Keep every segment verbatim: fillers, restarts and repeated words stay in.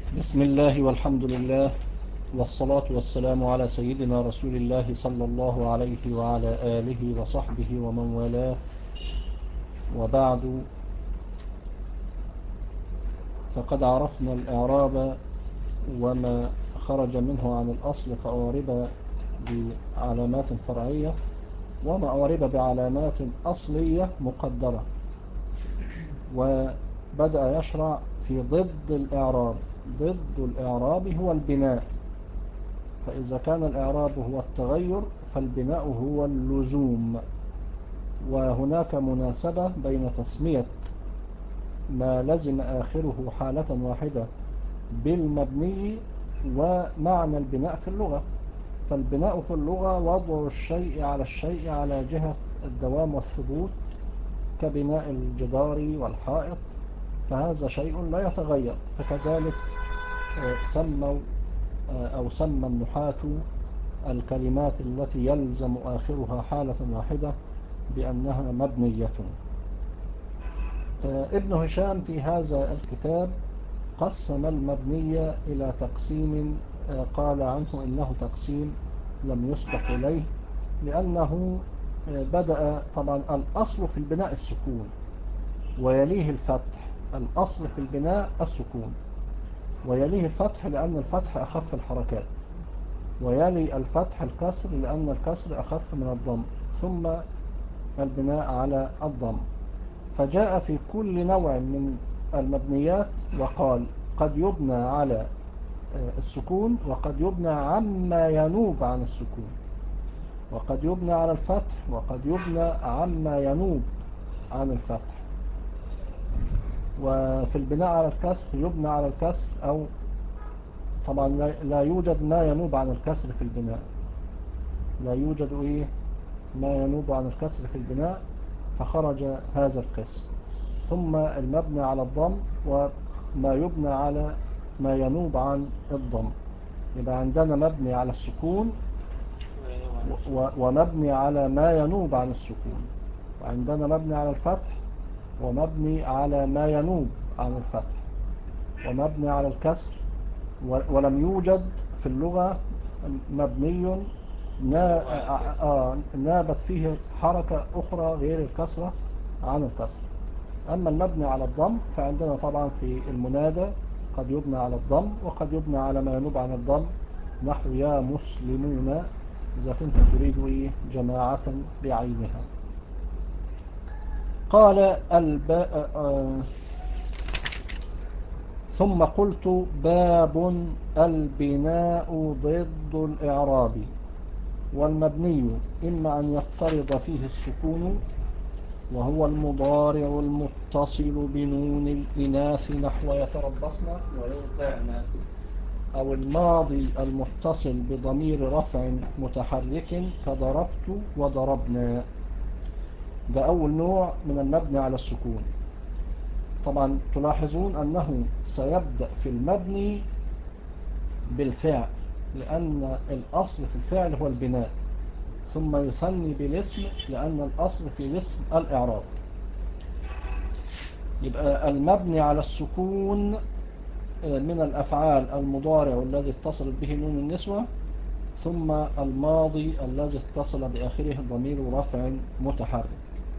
بسم الله والحمد لله والصلاة والسلام على سيدنا رسول الله صلى الله عليه وعلى آله وصحبه ومن والاه، وبعد. فقد عرفنا الإعراب وما خرج منه عن الأصل فأعرب بعلامات فرعية، وما أعرب بعلامات أصلية مقدرة، وبدأ يشرع في ضد الإعراب. ضد الإعراب هو البناء، فإذا كان الإعراب هو التغير فالبناء هو اللزوم. وهناك مناسبة بين تسمية ما لزم آخره حالة واحدة بالمبني ومعنى البناء في اللغة. فالبناء في اللغة وضع الشيء على الشيء على جهة الدوام والثبوت، كبناء الجدار والحائط، فهذا شيء لا يتغير. فكذلك سموا أو سمى النحاة الكلمات التي يلزم آخرها حالة واحدة بأنها مبنية. ابن هشام في هذا الكتاب قسم المبنية إلى تقسيم قال عنه إنه تقسيم لم يسبق إليه، لأنه بدأ طبعا الأصل في البناء السكون ويليه الفتح. الأصل في البناء السكون ويليه الفتح لأن الفتح أخف الحركات، ويلي الفتح الكسر لأن الكسر أخف من الضم، ثم البناء على الضم. فجاء في كل نوع من المبنيات وقال قد يبنى على السكون، وقد يبنى عما ينوب عن السكون، وقد يبنى على الفتح، وقد يبنى عما ينوب عن الفتح. وفي البناء على الكسر يبنى على الكسر، أو طبعا لا يوجد ما ينوب عن الكسر في البناء، لا يوجد إيه ما ينوب عن الكسر في البناء، فخرج هذا القسم. ثم المبنى على الضم وما يبنى على ما ينوب عن الضم. يبقى عندنا مبني على السكون ومبني على ما ينوب عن السكون، وعندنا مبني على الفتح ومبني على ما ينوب عن الفتح، ومبني على الكسر. ولم يوجد في اللغة مبني نابت فيه حركة أخرى غير الكسرة عن الكسر. أما المبني على الضم فعندنا طبعا في المنادى قد يبنى على الضم وقد يبنى على ما ينوب عن الضم، نحو يا مسلمون إذا كنت تريد جماعة بعينها. قال الباء آه ثم قلت باب البناء ضد الإعراب، والمبني إما أن يفترض فيه السكون وهو المضارع المتصل بنون الإناث نحو يتربصن ويرضعن، أو الماضي المتصل بضمير رفع متحرك كضربت وضربنا. ده أول نوع من المبني على السكون. طبعا تلاحظون أنه سيبدأ في المبني بالفعل، لأن الأصل في الفعل هو البناء، ثم يثني بالاسم لأن الأصل في الاسم الإعراب. يبقى المبني على السكون من الأفعال المضارع الذي اتصلت به نون النسوة، ثم الماضي الذي اتصل بآخره ضمير رفع متحرك.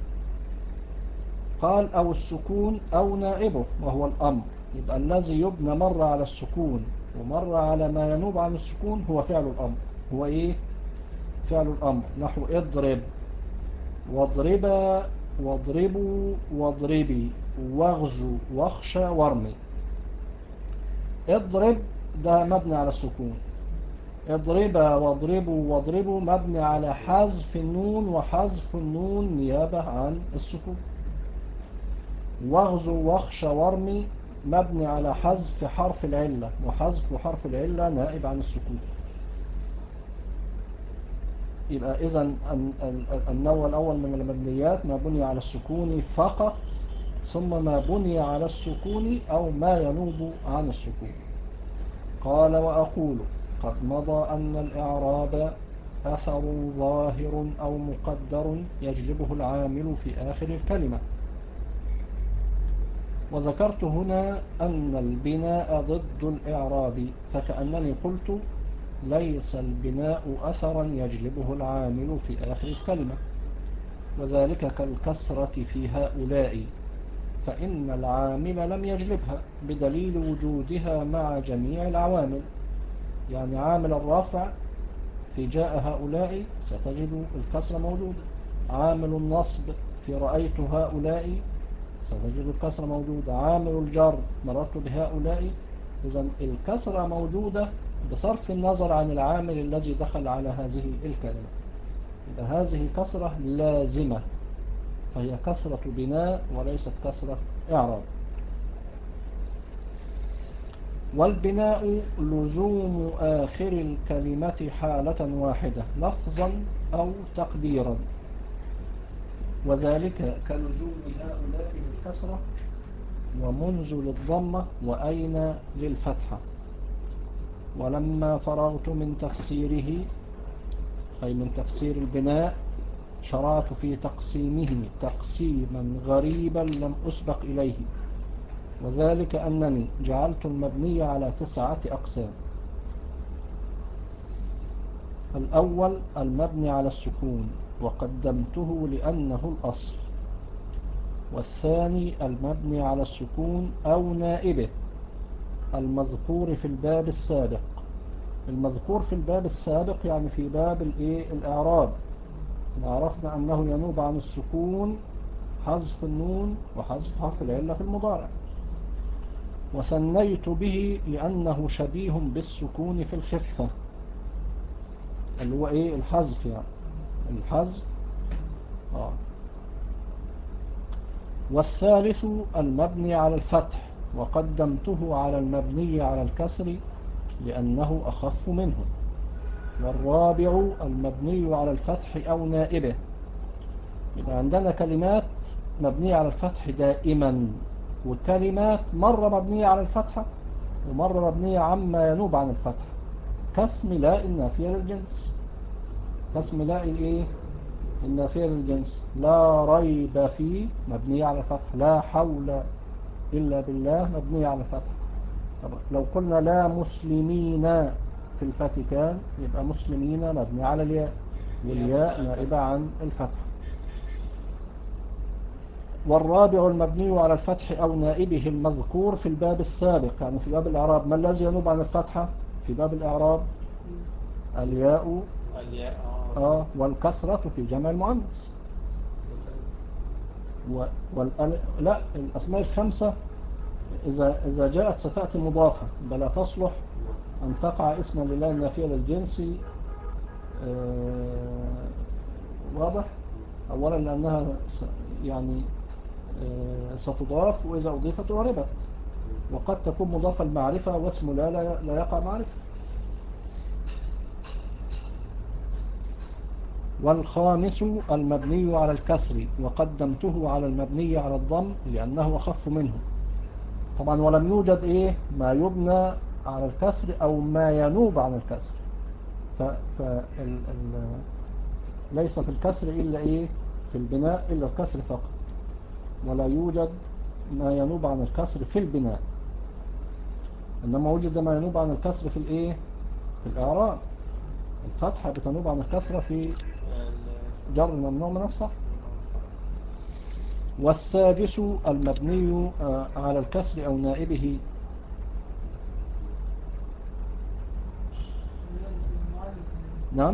قال أو السكون أو نائبه وهو الأمر. يبقى الذي يبنى مرة على السكون ومرة على ما ينوب عن السكون هو فعل الأمر. هو إيه فعل الأمر؟ نحو اضرب واضربا واضربوا واضربي واغزو واخشى وارمي. اضرب ده مبني على السكون، اضربا واضربوا واضربوا مبني على حذف النون، وحذف النون نيابة عن السكون. واغزو واخشى وارمي مبني على حذف حرف العلة، وحذف حرف العلة نائب عن السكون. يبقى إذن النوع الأول من المبنيات ما بني على السكون فقط، ثم ما بني على السكون أو ما ينوب عن السكون. قال وأقول قد مضى أن الإعراب أثر ظاهر أو مقدر يجلبه العامل في آخر الكلمة. وذكرت هنا أن البناء ضد الإعراب، فكأنني قلت ليس البناء أثرا يجلبه العامل في آخر الكلمة، وذلك كالكسرة في هؤلاء، فإن العامل لم يجلبها بدليل وجودها مع جميع العوامل. يعني عامل الرفع في جاء هؤلاء ستجد الكسرة موجودة، عامل النصب في رأيت هؤلاء ستجد الكسرة موجودة، عامل الجر مررت بهؤلاء. إذن الكسرة موجودة بصرف النظر عن العامل الذي دخل على هذه الكلمة. إذا هذه كسرة لازمة، فهي كسرة بناء وليست كسرة إعراب. والبناء لزوم آخر الكلمة حالة واحدة لفظا أو تقديرا، وذلك كلزوم هؤلاء للكسرة ومنذ للضمة وأين للفتحة. ولما فرغت من تفسيره أي من تفسير البناء شرعت في تقسيمه تقسيما غريبا لم أسبق إليه، وذلك أنني جعلت المبني على تسعة أقسام. الأول المبني على السكون وقدمته لأنه الأصل، والثاني المبني على السكون أو نائبه المذكور في الباب السابق. المذكور في الباب السابق يعني في باب الإيه الإعراب، عرفنا أنه ينوب عن السكون حذف النون وحذف حرف العلة في المضارع. وثنيت به لأنه شبيه بالسكون في الخفة اللي هو إيه الحذف، يعني الحذف آه. والثالث المبني على الفتح وقدمته على المبني على الكسر لأنه أخف منه. والرابع المبني على الفتح أو نائبه. يبقى عندنا كلمات مبنية على الفتح دائما، وكلمات مرة مبنية على الفتحة ومرة مبنية عما ينوب عن الفتح، كاسم لا النافية للجنس. كاسم لا الايه النافية للجنس، لا ريب فيه مبنية على الفتح، لا حول إلا بالله مبنية على الفتح. طبعا لو قلنا لا مسلمين في الفاتيكان يبقى مسلمين مبني على الياء، والياء نائبة عن الفتح. والرابع المبني على الفتح أو نائبه المذكور في الباب السابق، يعني في باب الإعراب. ما الذي ينوب عن الفتحة في باب الإعراب؟ الياء آه والكسرة في جمع المؤنث. والأل... لا الأسماء الخمسة إذا إذا جاءت ستأتي مضافة بلا تصلح أن تقع اسما لله النافية للجنس. آه واضح. أولا لأنها يعني آه ستضاف، وإذا أضيفت أعربت، وقد تكون مضافة المعرفة واسم لا لا يقع معرفة. والخامس المبني على الكسر وقدمته على المبني على الضم لأنه أخف منه. طبعا ولم يوجد إيه ما يبنى على الكسر أو ما ينوب عن الكسر، ف... ف... ال... ال... ليس في الكسر إلا إيه في البناء إلا الكسر فقط، ولا يوجد ما ينوب عن الكسر في البناء، إنما وجد ما ينوب عن الكسر في الإيه في الإعراب. الفتحة بتنوب عن الكسرة في جر ممنوع من الصرف. والسادس المبني على الكسر أو نائبه. نعم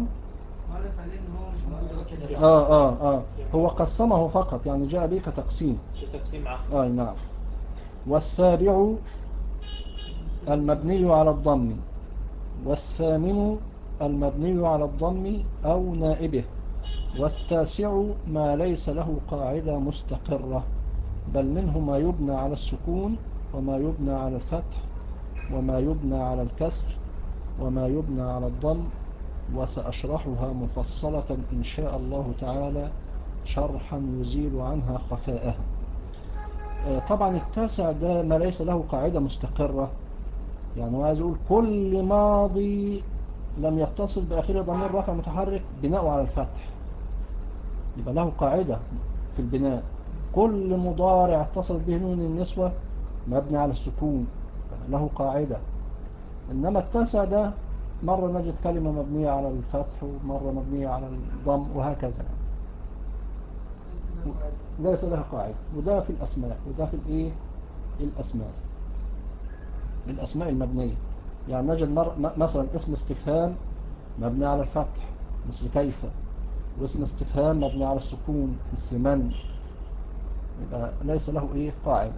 آه آه آه هو قسمه فقط، يعني جاء به كتقسيم. آه نعم. والسابع المبني على الضم، والثامن المبني على الضم أو نائبه، والتاسع ما ليس له قاعدة مستقرة، بل منه ما يبنى على السكون وما يبنى على الفتح وما يبنى على الكسر وما يبنى على الضم، وسأشرحها مفصلة إن شاء الله تعالى شرحا يزيل عنها خفاءها. طبعا التاسع ده ما ليس له قاعدة مستقرة، يعني هو عايز يقول كل ماضي لم يتصل بآخره ضمير رفع متحرك بناء على الفتح يبقى له قاعدة في البناء. كل مضارع اتصل به نون النسوة مبني على السكون له قاعدة. إنما التاسع ده مرة نجد كلمة مبنية على الفتح ومرة مبنية على الضم وهكذا، ليس لها قاعدة. وده في الأسماء، وده في الإيه الأسماء الأسماء المبنية. يعني نجد مثلا اسم استفهام مبني على الفتح مثل كيف، واسم استفهام مبني على السكون مثل من. يبقى ليس له إيه قاعدة.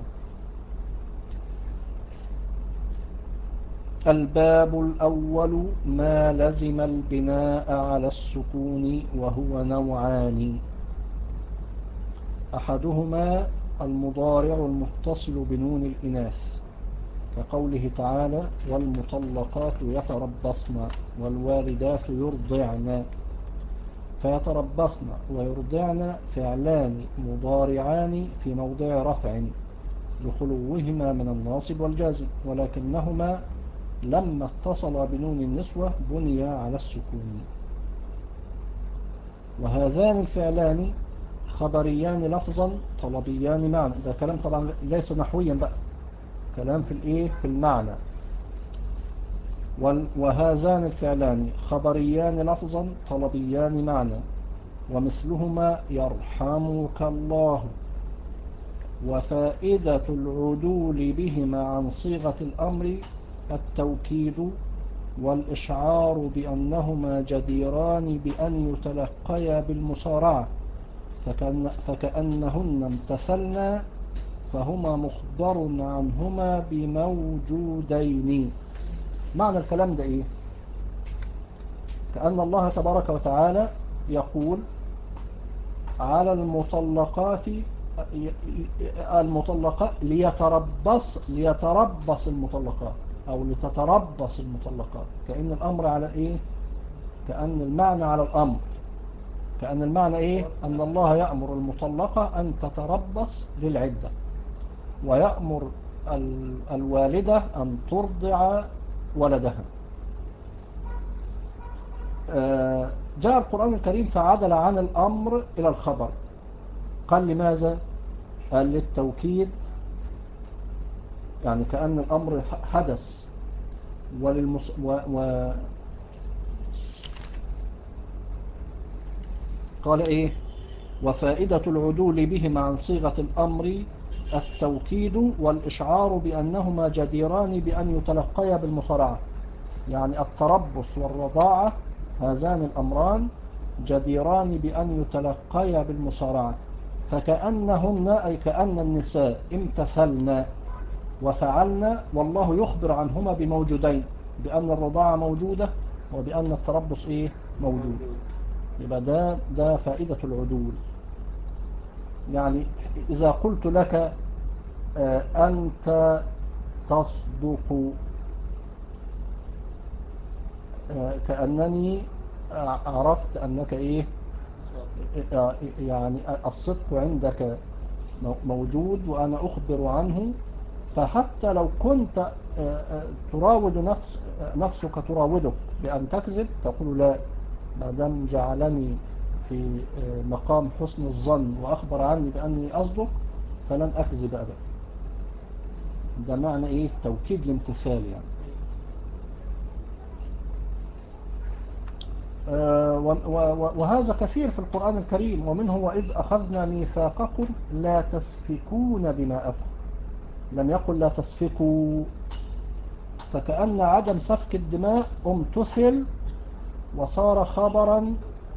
الباب الأول ما لزم البناء على السكون وهو نوعان. أحدهما المضارع المتصل بنون الإناث كقوله تعالى والمطلقات يتربصن والوالدات يرضعن. فيتربصن ويرضعن فعلان مضارعان في موضع رفع لخلوهما من الناصب والجازم، ولكنهما لما اتصل بنون النسوة بني على السكون. وهذان الفعلان خبريان لفظا طلبيان معنى. ده كلام طبعا ليس نحويا بقى، كلام في الايه في المعنى. وهذان الفعلان خبريان لفظا طلبيان معنى، ومثلهما يرحمك الله. وفائدة العدول بهما عن صيغة الأمر التوكيد والإشعار بأنهما جديران بأن يتلقيا بالمسارعة، فكأن فكأنهن امتثلنا فهما مخبر عنهما بموجودين. معنى الكلام ده إيه؟ كأن الله تبارك وتعالى يقول على المطلقات المطلقات ليتربص ليتربص المطلقات أو لتتربص المطلقات. كأن الأمر على إيه؟ كأن المعنى على الأمر، كأن المعنى إيه؟ أن الله يأمر المطلقة أن تتربص للعدة، ويأمر الوالدة أن ترضع ولدها. جاء القرآن الكريم فعدل عن الأمر إلى الخبر. قال لماذا؟ قال للتوكيد، يعني كأن الأمر حدث وللمس... و... و... قال إيه؟ وفائدة العدول بهما عن صيغة الأمر التوكيد والإشعار بأنهما جديران بأن يتلقيا بالمصارعة. يعني التربص والرضاعة هذان الأمران جديران بأن يتلقيا بالمصارعة، فكأنهن أي كأن النساء امتثلنا وفعلنا، والله يخبر عنهما بموجودين، بأن الرضاعة موجودة وبأن التربص إيه موجود. يبقى ده, ده فائدة العدول. يعني إذا قلت لك أنت تصدق، كأنني عرفت أنك إيه، يعني الصدق عندك موجود وأنا أخبر عنه. فحتى لو كنت تراود نفس نفسك تراودك بأن تكذب، تقول لا، ما دام جعلني في مقام حسن الظن وأخبر عني بأني أصدق فلن أكذب أبدا. ده معنى إيه؟ توكيد الامتثال يعني. وهذا كثير في القرآن الكريم، ومنه وإذ أخذنا ميثاقكم لا تسفكون دماءكم. لم يقل لا تسفكوا، فكأن عدم سفك الدماء امتثل وصار خبرا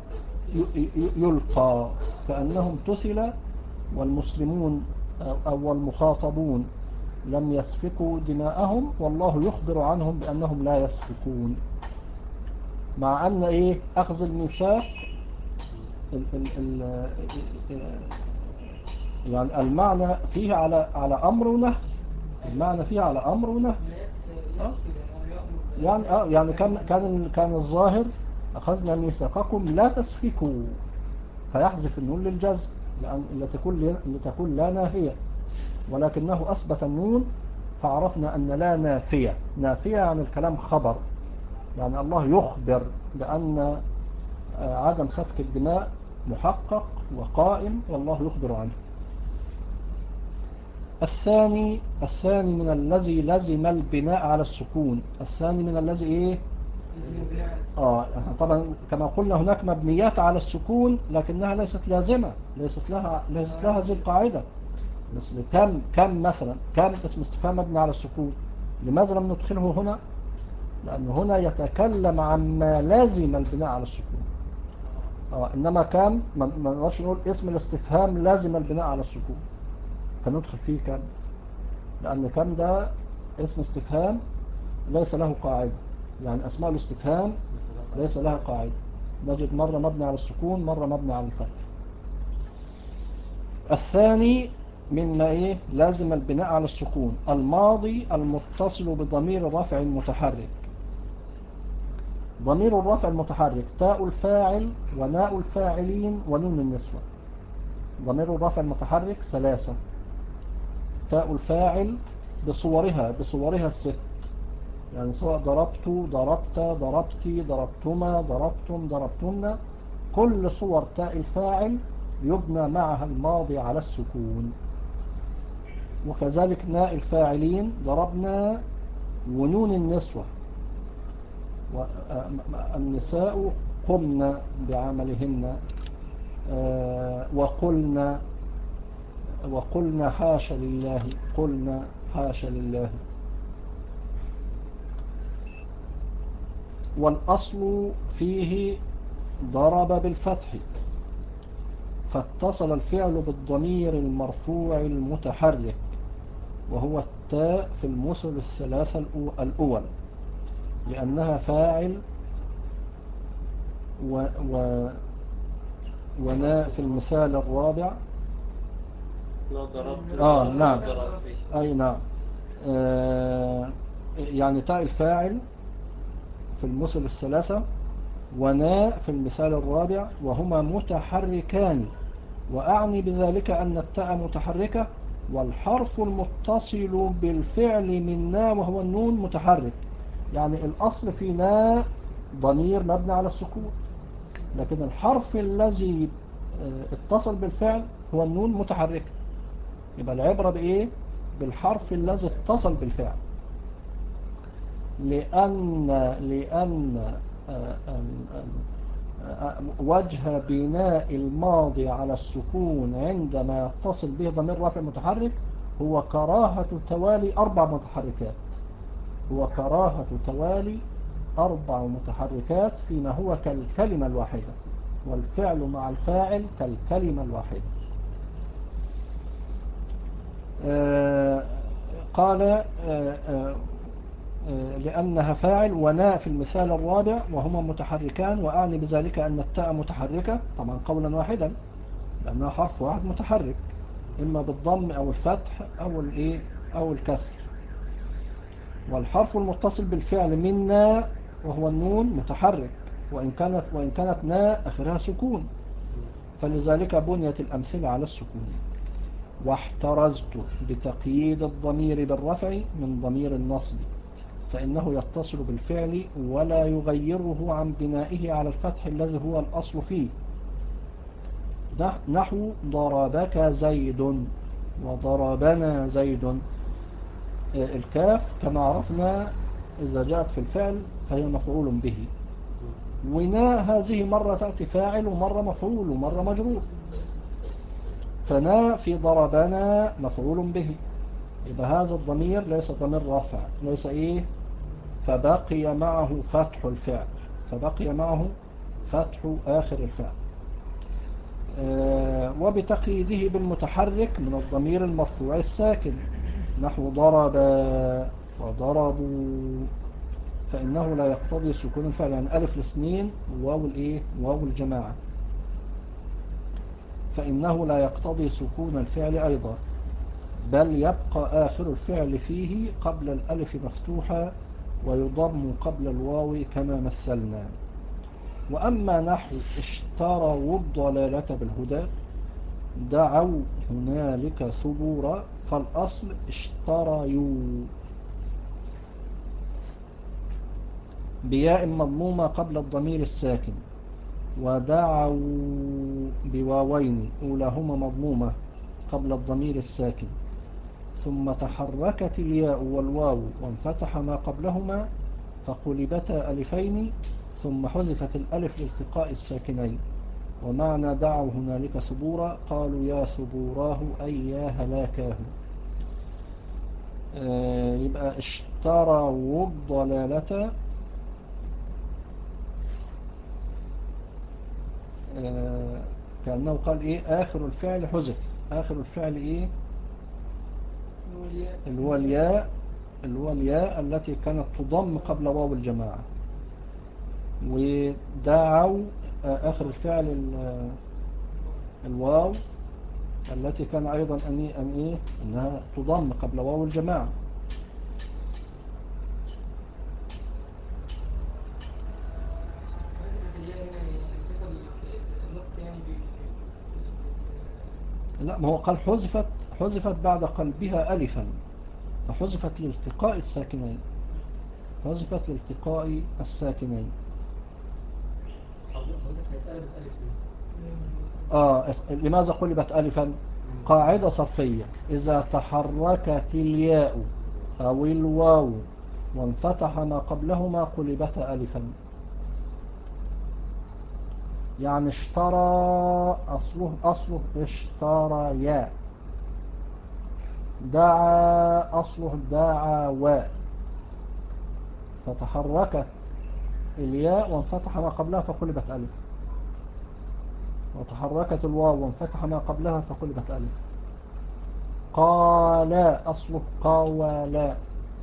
يلقى، كأنه امتثل والمسلمون أو المخاطبون لم يسفكوا دماءهم، والله يخبر عنهم بأنهم لا يسفكون. مع أن إيه أخذ الميثاق ال ال ال يعني المعنى فيه على على أمر ونهي، المعنى فيه على أمر ونهي. أه؟ يعني أه يعني كان كان كان الظاهر أخذنا ميثاقكم لا تسفكوا، فيحذف النون للجزم لأن لتكون لتكون لا ناهية، ولكنه أثبت النون فعرفنا أن لا نافية. نافية عن الكلام خبر، يعني الله يخبر بأن عدم سفك الدماء محقق وقائم، والله يخبر عنه. الثاني الثاني من الذي لزم البناء على السكون. الثاني من الذي ايه؟ اه طبعا كما قلنا هناك مبنيات على السكون لكنها ليست لازمة، ليست لها ليست لها هذه القاعدة. مثل كم كم مثلا، كم اسم استفهام مبني على السكون، لماذا لم ندخله هنا؟ لأن هنا يتكلم عما لازم البناء على السكون. اه انما كم ما نقدرش نقول اسم الاستفهام لازم البناء على السكون فندخل فيه كم، لأن كم ده اسم استفهام ليس له قاعدة. يعني أسماء الاستفهام ليس لها قاعدة، نجد مرة مبني على السكون مرة مبني على الفتح. الثاني مما إيه لازم البناء على السكون الماضي المتصل بضمير الرفع المتحرك. ضمير الرفع المتحرك تاء الفاعل وناء الفاعلين ونون النسوة. ضمير الرفع المتحرك ثلاثة: تاء الفاعل بصورها بصورها الست، يعني سواء ضربت ضربت ضربتي ضربتما ضربتم ضربتن، كل صور تاء الفاعل يبنى معها الماضي على السكون. وكذلك ناء الفاعلين ضربنا ونون النسوة، النساء قمنا بعملهن وقلنا وقلنا حاشا لله قلنا حاشا لله. والأصل فيه ضرب بالفتح، فاتصل الفعل بالضمير المرفوع المتحرك وهو التاء في المثل الثلاثة الأول، لأنها فاعل و و وناء في المثال الرابع. آه نعم أي نعم آه يعني تاء الفاعل في المثل الثلاثة وناء في المثال الرابع وهما متحركان، وأعني بذلك أن التاء متحركة والحرف المتصل بالفعل من نا وهو النون متحرك. يعني الأصل في نا ضمير مبني على السكون، لكن الحرف الذي اتصل بالفعل هو النون متحرك. يبقى العبرة بإيه؟ بالحرف الذي اتصل بالفعل، لأن لأن وجه بناء الماضي على السكون عندما يتصل به ضمير رافع متحرك هو كراهة توالي أربع متحركات، هو كراهة توالي أربع متحركات فيما هو كالكلمة الواحدة، والفعل مع الفاعل كالكلمة الواحدة. آه قال آه آه لأنها فاعل وناء في المثال الرابع وهما متحركان، وأعني بذلك أن التاء متحركة طبعا قولا واحدا لأنها حرف واحد متحرك إما بالضم أو الفتح أو الإيه أو الكسر. والحرف المتصل بالفعل من ناء وهو النون متحرك، وإن كانت وإن كانت ناء آخرها سكون، فلذلك بنيت الأمثلة على السكون. واحترزت بتقييد الضمير بالرفع من ضمير النصب، فإنه يتصل بالفعل ولا يغيره عن بنائه على الفتح الذي هو الأصل فيه، نحو ضربك زيد وضربنا زيد. الكاف كما عرفنا إذا جاءت في الفعل فهي مفعول به، ونا هذه مرة تأتي فاعل ومرة مفعول ومرة مجرور، فنا في ضربنا مفعول به، يبقى هذا الضمير ليس ضمير رفع، ليس إيه، فبقي معه فتح الفعل، فبقي معه فتح آخر الفعل. آه وبتقييده بالمتحرك من الضمير المرفوع الساكن نحو ضرب وضربوا، فإنه لا يقتضي سكون الفعل، يعني ألف الاثنين واو الإيه واو الجماعة، فإنه لا يقتضي سكون الفعل أيضا، بل يبقى آخر الفعل فيه قبل الألف مفتوحة ويضم قبل الواو كما مثلنا. وأما نحو اشتروا الضلالة بالهدى دعوا هنالك ثبورا، فالأصل اشتريوا بياء مضمومة قبل الضمير الساكن، ودعوا بواوين أولاهما مضمومة قبل الضمير الساكن، ثم تحركت الياء والواو وانفتح ما قبلهما فقلبتا ألفين ثم حذفت الألف لالتقاء الساكنين. ومعنى دعوا هنالك ثبورا قالوا يا ثبوراه أي يا هلاكاه. آه يبقى اشتروا الضلالة، آه كأنه قال ايه آخر الفعل حذف. آخر الفعل ايه اللي هو الياء، اللي هو الياء التي كانت تضم قبل واو الجماعة. ودعوا آه آخر الفعل الواو التي كان أيضا أن أن إيه أنها تضم قبل واو الجماعة. لا، ما هو قال حذفت حذفت بعد قلبها ألفا، فحذفت لالتقاء الساكنين، حذفت لالتقاء الساكنين. آه لماذا قلبت ألفا؟ قاعدة صرفية، إذا تحركت الياء أو الواو وانفتح ما قبلهما قلبت ألفا. يعني اشترى أصله أصله اشتريا، دعا أصله دعوا، فتحركت الياء وانفتح ما قبلها فقلبت ألف، وتحركت الواو وانفتح ما قبلها فقلبت ألف. قال أصله قاولا،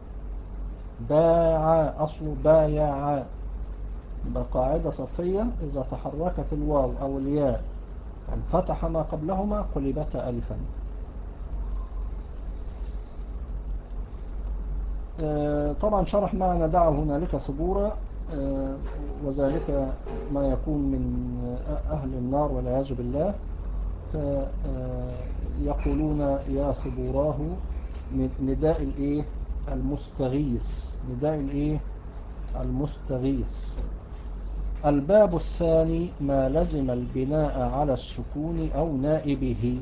باع أصله بايع. يبقى قاعدة صرفية، إذا تحركت الواو أو الياء وانفتح ما قبلهما قلبت ألفا. طبعا شرح معنى دعوا هنالك ثبورا، وذلك ما يكون من أهل النار والعياذ بالله، فيقولون يا ثبوراه نداء الايه المستغيث، نداء الايه المستغيث. الباب الثاني ما لزم البناء على السكون أو نائبه،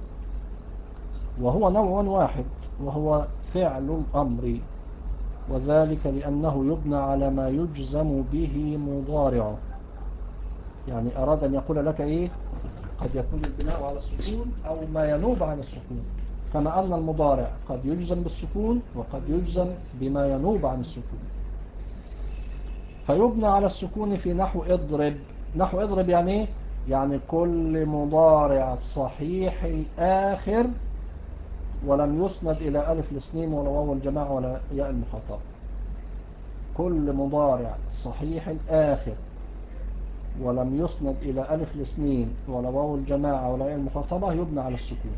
وهو نوع واحد وهو فعل الأمر، وذلك لأنه يبنى على ما يجزم به مضارعه. يعني أراد أن يقول لك إيه، قد يكون البناء على السكون أو ما ينوب عن السكون، كما أن المضارع قد يجزم بالسكون وقد يجزم بما ينوب عن السكون. فيبنى على السكون في نحو اضرب. نحو اضرب يعني إيه؟ يعني كل مضارع صحيح الآخر ولم يسند إلى ألف الاثنين ولا واو الجماعة ولا ياء المخاطبة. كل مضارع صحيح الآخر ولم يسند إلى ألف الاثنين ولا واو الجماعة ولا ياء المخاطبة يبنى على السكون،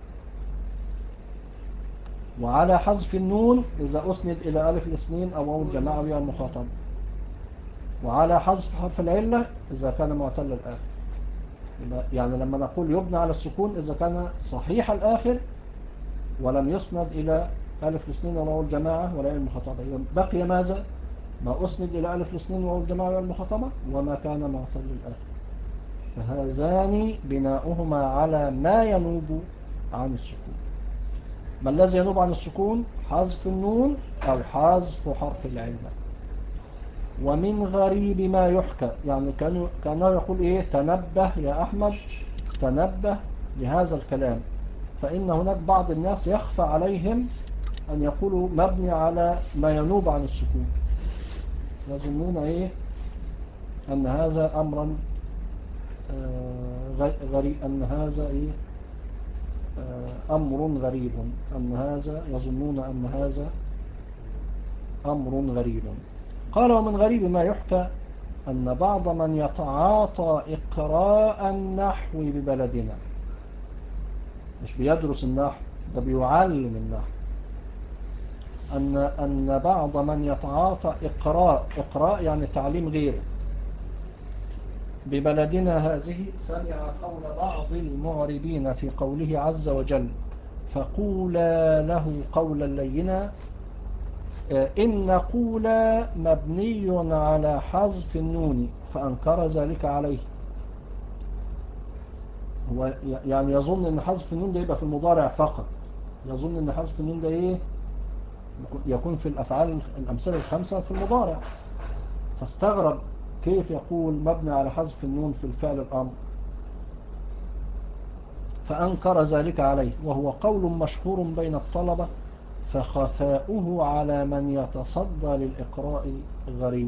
وعلى حذف النون إذا أسند إلى ألف الاثنين أو واو الجماعة وياء المخاطبة، وعلى حذف حرف العلة إذا كان معتل الآخر. يعني لما نقول يبنى على السكون إذا كان صحيح الآخر ولم يسند إلى ألف الاثنين ولا واو الجماعة ولا ياء المخاطبة، بقي ماذا؟ ما أسند إلى ألف الاثنين وواو الجماعة وياء المخاطبة وما كان معتل الآخر. فهذان بناؤهما على ما ينوب عن السكون. ما الذي ينوب عن السكون؟ حذف النون أو حذف حرف العلة. ومن غريب ما يحكى، يعني كانوا كانوا يقول إيه، تنبه يا أحمد، تنبه لهذا الكلام، فإن هناك بعض الناس يخفى عليهم أن يقولوا مبني على ما ينوب عن السكون، يظنون إيه أن هذا أمرا غريب، أن هذا إيه أمر غريب، أن هذا يظنون أن هذا أمر غريب. قال ومن غريب ما يحكى أن بعض من يتعاطى إقراء النحو ببلدنا، مش بيدرس النحو، ده بيعلم النحو، أن أن بعض من يتعاطى إقراء إقراء يعني تعليم غيره ببلدنا هذه سمع قول بعض المعربين في قوله عز وجل فقولا له قولا لينا، إن قولا مبني على حذف النون فأنكر ذلك عليه. هو يعني يظن أن حذف النون ده يبقى في المضارع فقط، يظن ان حذف النون ده ايه يكون في الافعال الامثله الخمسه في المضارع، فاستغرب كيف يقول مبني على حذف النون في الفعل الامر، فانكر ذلك عليه، وهو قول مشهور بين الطلبه، فخفاؤه على من يتصدى للإقراء غريب.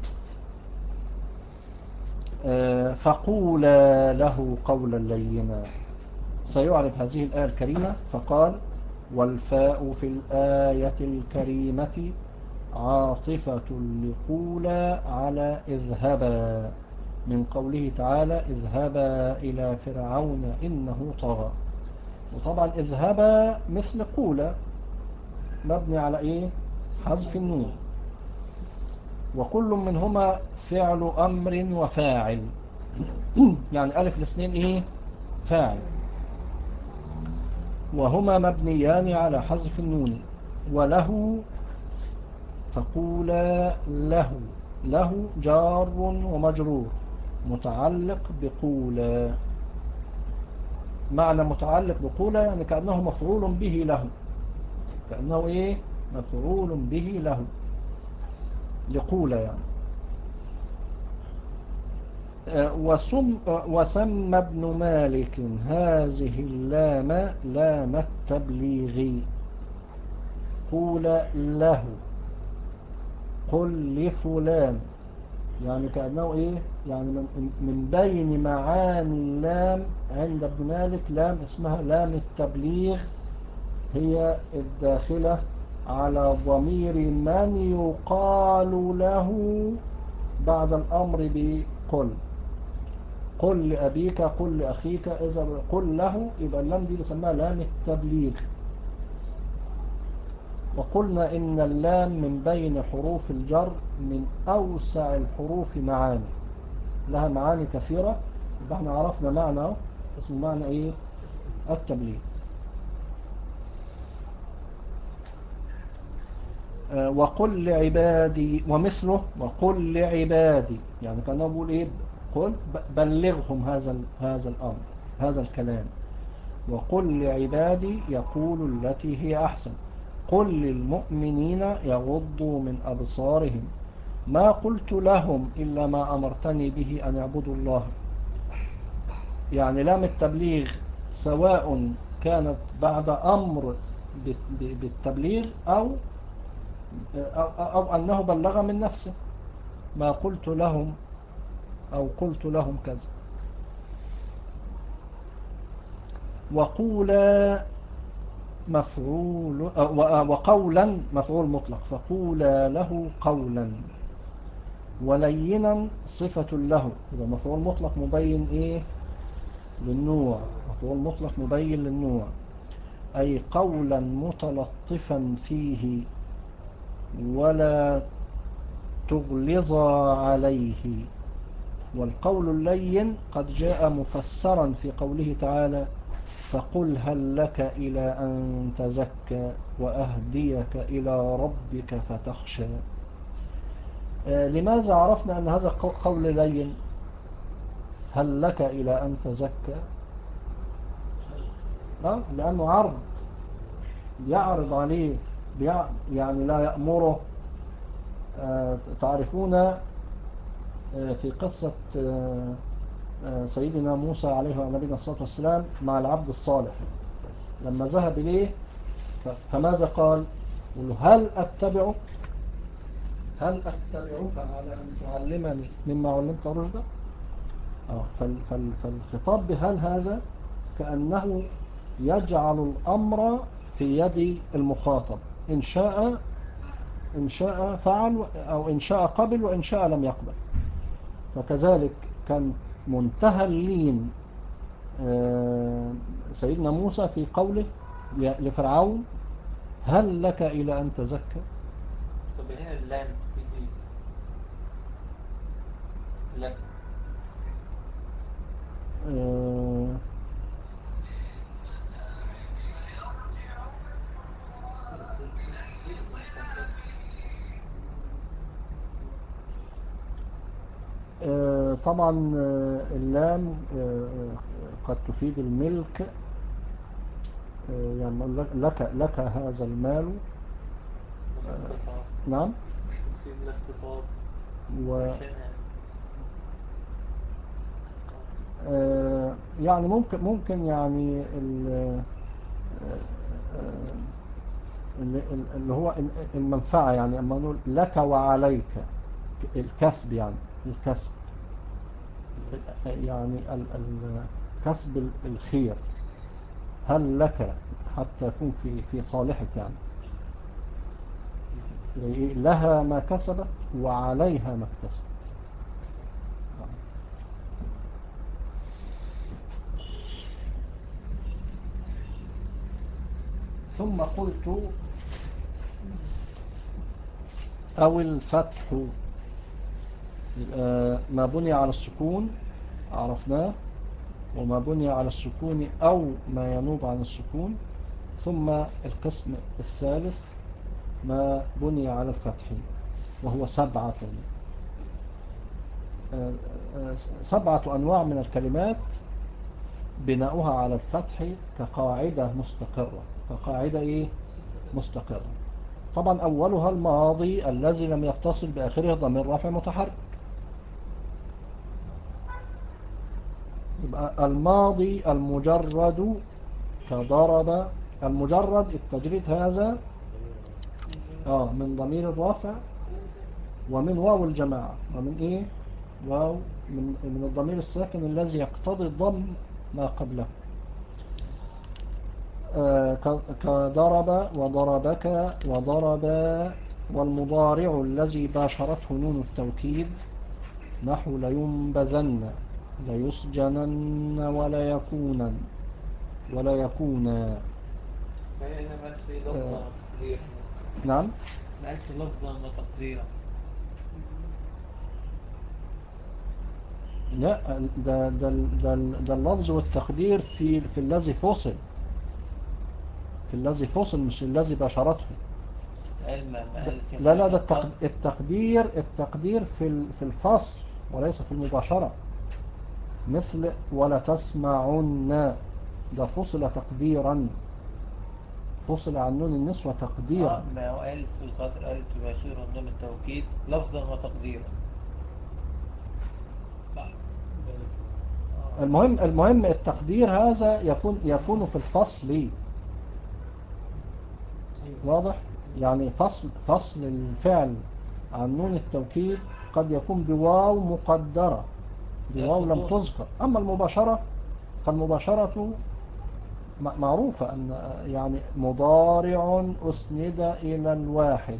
فقولا له قولا لينا. سيعرف هذه الآية الكريمة، فقال والفاء في الآية الكريمة عاطفة لقولا على اذهبا، من قوله تعالى اذهبا إلى فرعون إنه طغى. وطبعا اذهبا مثل قولا مبني على ايه حذف النون، وكل منهما فعل امر وفاعل، يعني الف الاثنين ايه فاعل، وهما مبنيان على حذف النون. وله فقولا له، له جار ومجرور متعلق بقولا. معنى متعلق بقولا يعني كأنه مفعول به له، كأنه ايه مفعول به له لقولا يعني. وسم وسمى ابن مالك هذه اللام لام التبليغ. قول له قل لفلان، يعني كأنه ايه يعني من, من بين معاني اللام عند ابن مالك لام اسمها لام التبليغ، هي الداخلة على ضمير من يقال له بعد الأمر بقل. قل لأبيك قل لأخيك، إذا قل له يبقى اللام دي بسمها لام التبليغ. وقلنا إن اللام من بين حروف الجر من أوسع الحروف معاني، لها معاني كثيرة. يبقى احنا عرفنا معنى اسم معنى إيه التبليغ. آه وقل لعبادي ومثله وقل لعبادي، يعني كان نقول إيه قل بلغهم هذا هذا الأمر هذا الكلام. وقل لعبادي يقول التي هي أحسن. قل للمؤمنين يغضوا من أبصارهم. ما قلت لهم إلا ما أمرتني به أن يعبدوا الله. يعني لام التبليغ سواء كانت بعد أمر بالتبليغ أو, أو, أو أنه بلغ من نفسه. ما قلت لهم أو قلت لهم كذا. وقولا مفعول وقولا مفعول مطلق، فقولا له قولا. ولينا صفة له، إذا مفعول مطلق مبين إيه للنوع، مفعول مطلق مبين للنوع، أي قولا متلطفا فيه ولا تغلظ عليه. والقول اللين قد جاء مفسرا في قوله تعالى فقل هل لك إلى أن تزكى وأهديك إلى ربك فتخشى. آه لماذا عرفنا أن هذا قول لين؟ هل لك إلى أن تزكى؟ آه لأنه عرض، يعرض عليه يعني لا يأمره. آه تعرفون آه في قصة آه سيدنا موسى عليه وعلى نبينا الصلاة والسلام مع العبد الصالح لما ذهب إليه، فماذا قال؟ قل هل أتبعك هل أتبعك على أن تعلمني مما علمت رشدا. فالخطاب بهل هذا كأنه يجعل الأمر في يد المخاطب، إن شاء إن شاء فعل أو إن شاء قبل وإن شاء لم يقبل. فكذلك كان منتهى اللين سيدنا موسى في قوله لفرعون هل لك إلى أن تزكى. طب هنا اللام تفيد لك آه آه طبعا اللام آه قد تفيد الملك يعني نقول لك لك لك هذا المال. الاختصاص. نعم. في الاختصاص. و عشان يعني. آه، يعني ممكن ممكن يعني ال- اللي اللي هو المنفعة، يعني اما نقول لك وعليك، الكسب، يعني الكسب، يعني ال- ال- كسب الخير، هل لك حتى يكون في في صالحك، يعني إيه؟ لها ما كسبت وعليها ما اكتسبت. ثم قلت أو الفتح، يبقى ما بني على السكون عرفناه، وما بني على السكون أو ما ينوب عن السكون. ثم القسم الثالث ما بني على الفتح، وهو سبعة سبعة أنواع من الكلمات بناؤها على الفتح كقاعدة مستقرة. كقاعدة إيه؟ مستقرة. طبعا أولها الماضي الذي لم يتصل بآخره ضمير رفع متحرك. يبقى الماضي المجرد كضرب، المجرد التجريد هذا آه من ضمير الرافع ومن واو الجماعة ومن إيه؟ واو من, من الضمير الساكن الذي يقتضي الضم ما قبله. آه كضرب وضربك وضربا. والمضارع الذي باشرته نون التوكيد نحو لينبذن ليسجنن ولا يكونن ولا يكونا. يعني هنا ما قالش لفظا آه وتقديرا. نعم. ما قالش لفظا وتقديرا. لا، ده ده ده, ده اللفظ والتقدير في في الذي فصل، في الذي فصل مش الذي باشرته. قال ما ما قالش لا لا، ده الفصل. التقدير التقدير في في الفصل وليس في المباشرة. مثل ولا تسمعن، ده فصل تقديرا، فصل عن نون النسوة تقديرا. اه ما هو قال في الخاطر قال تباشر نون التوكيد لفظا وتقديرا. صح. آه. المهم المهم التقدير هذا يكون يكون في الفصل. واضح؟ يعني فصل فصل الفعل عن نون التوكيد قد يكون بواو مقدرة، بواو لم تذكر. أما المباشرة فالمباشرة معروفة أن يعني مضارع أسند إلى الواحد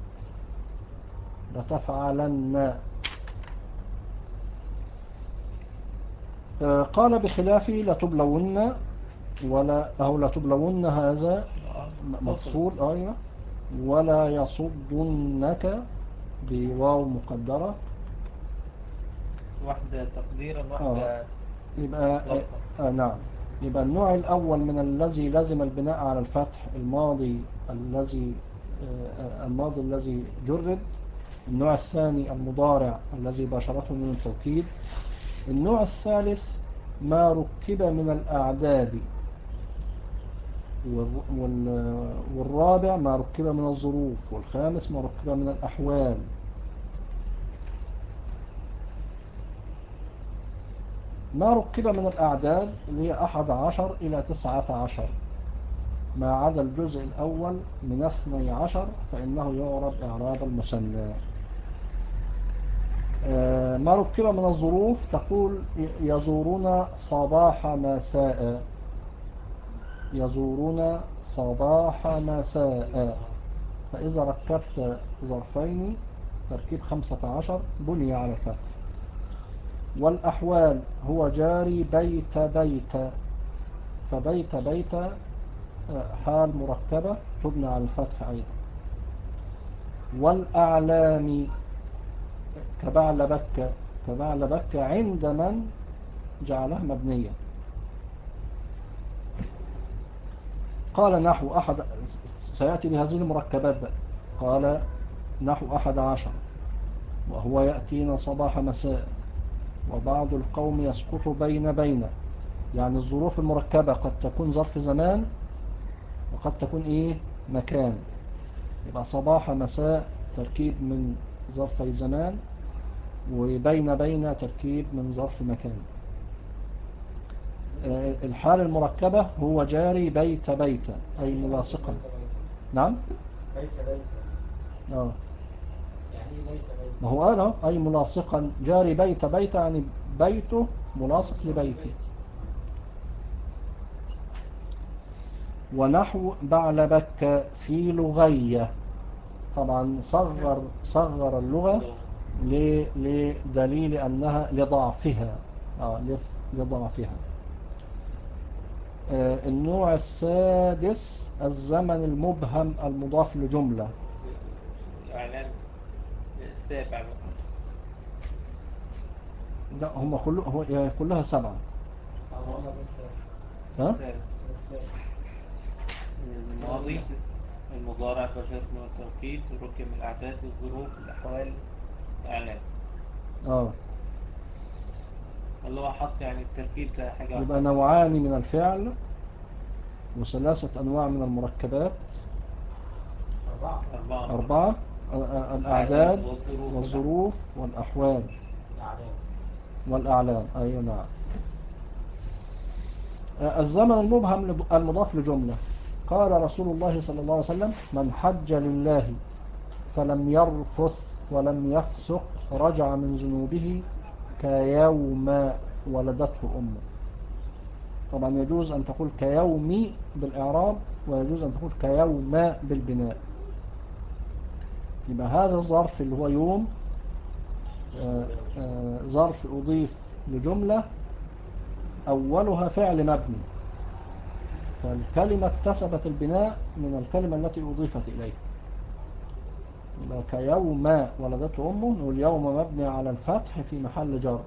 لتفعلن. قال بخلاف لتبلون، ولا أو لتبلون هذا آه. مفصول أيوة. ولا يصدنك بواو مقدرة، واحدة تقديرا آه. واحدة يبقى لفظا. آه نعم. يبقى النوع الأول من الذي لازم البناء على الفتح الماضي الذي آه الماضي الذي جرد. النوع الثاني المضارع الذي باشرته من التوكيد. النوع الثالث ما ركب من الأعداد. والرابع ما ركب من الظروف. والخامس ما ركب من الأحوال. ما ركب من الأعداد اللي هي أحد عشر إلى تسعة عشر، ما عدا الجزء الأول من اثني عشر فإنه يعرب إعراب المثنى. ما ركب من الظروف تقول يزورون صباح مساء، يزورون صباح مساء. فإذا ركبت ظرفين تركيب خمسة عشر بني على الفتح. والأحوال هو جاري بيت بيت، فبيت بيت حال مركبة تبنى على الفتح أيضا. والأعلام كبعل بك، كبعل بك عند من جعلها مبنية. قال نحو أحد، سيأتي بهذه المركبات بقى. قال نحو أحد عشر وهو يأتينا صباح مساء. وبعض القوم يسقط بين بين، يعني الظروف المركبة قد تكون ظرف زمان وقد تكون إيه مكان. يبقى صباح مساء تركيب من ظرفي زمان، وبين بين تركيب من ظرف مكان. الحال المركبة هو جاري بيت بيت أي ملاصقا. نعم بيت بيت اه يعني ايه بيت بيت؟ ما هو أنا أي ملاصقا، جاري بيت بيت يعني بيته ملاصق لبيتي. ونحو بعلبك في لغية، طبعا صغر صغر اللغة لدليل أنها لضعفها آه لضعفها. آه النوع السادس الزمن المبهم المضاف لجملة. إعلان السابع بقى. لا هم كله هو يعني كلها سبعة. والله بس ها السابع. بس الماضي، المضارع بشرط من التوكيد، ركن من الأعداد، الظروف، الأحوال، الإعلان. اه اللي هو حط يعني التركيب ده حاجة يبقى واحدة. نوعان من الفعل وثلاثة أنواع من المركبات. أربعة أربعة. أربعة الأعداد والظروف والظروف والأحوال الأعلام. والأعلام. أي نعم. الزمن المبهم المضاف لجملة. قال رسول الله صلى الله عليه وسلم من حج لله فلم يرفث ولم يفسق رجع من ذنوبه كيوم ولدته أمه. طبعا يجوز أن تقول كيوم بالإعراب، ويجوز أن تقول كيوم بالبناء. يبقى هذا الظرف اللي هو يوم آه، آه، ظرف أضيف لجملة أولها فعل مبني، فالكلمة اكتسبت البناء من الكلمة التي أضيفت إليه. يبقى كيوم ولدته أمه نقول يوم مبني على الفتح في محل جر.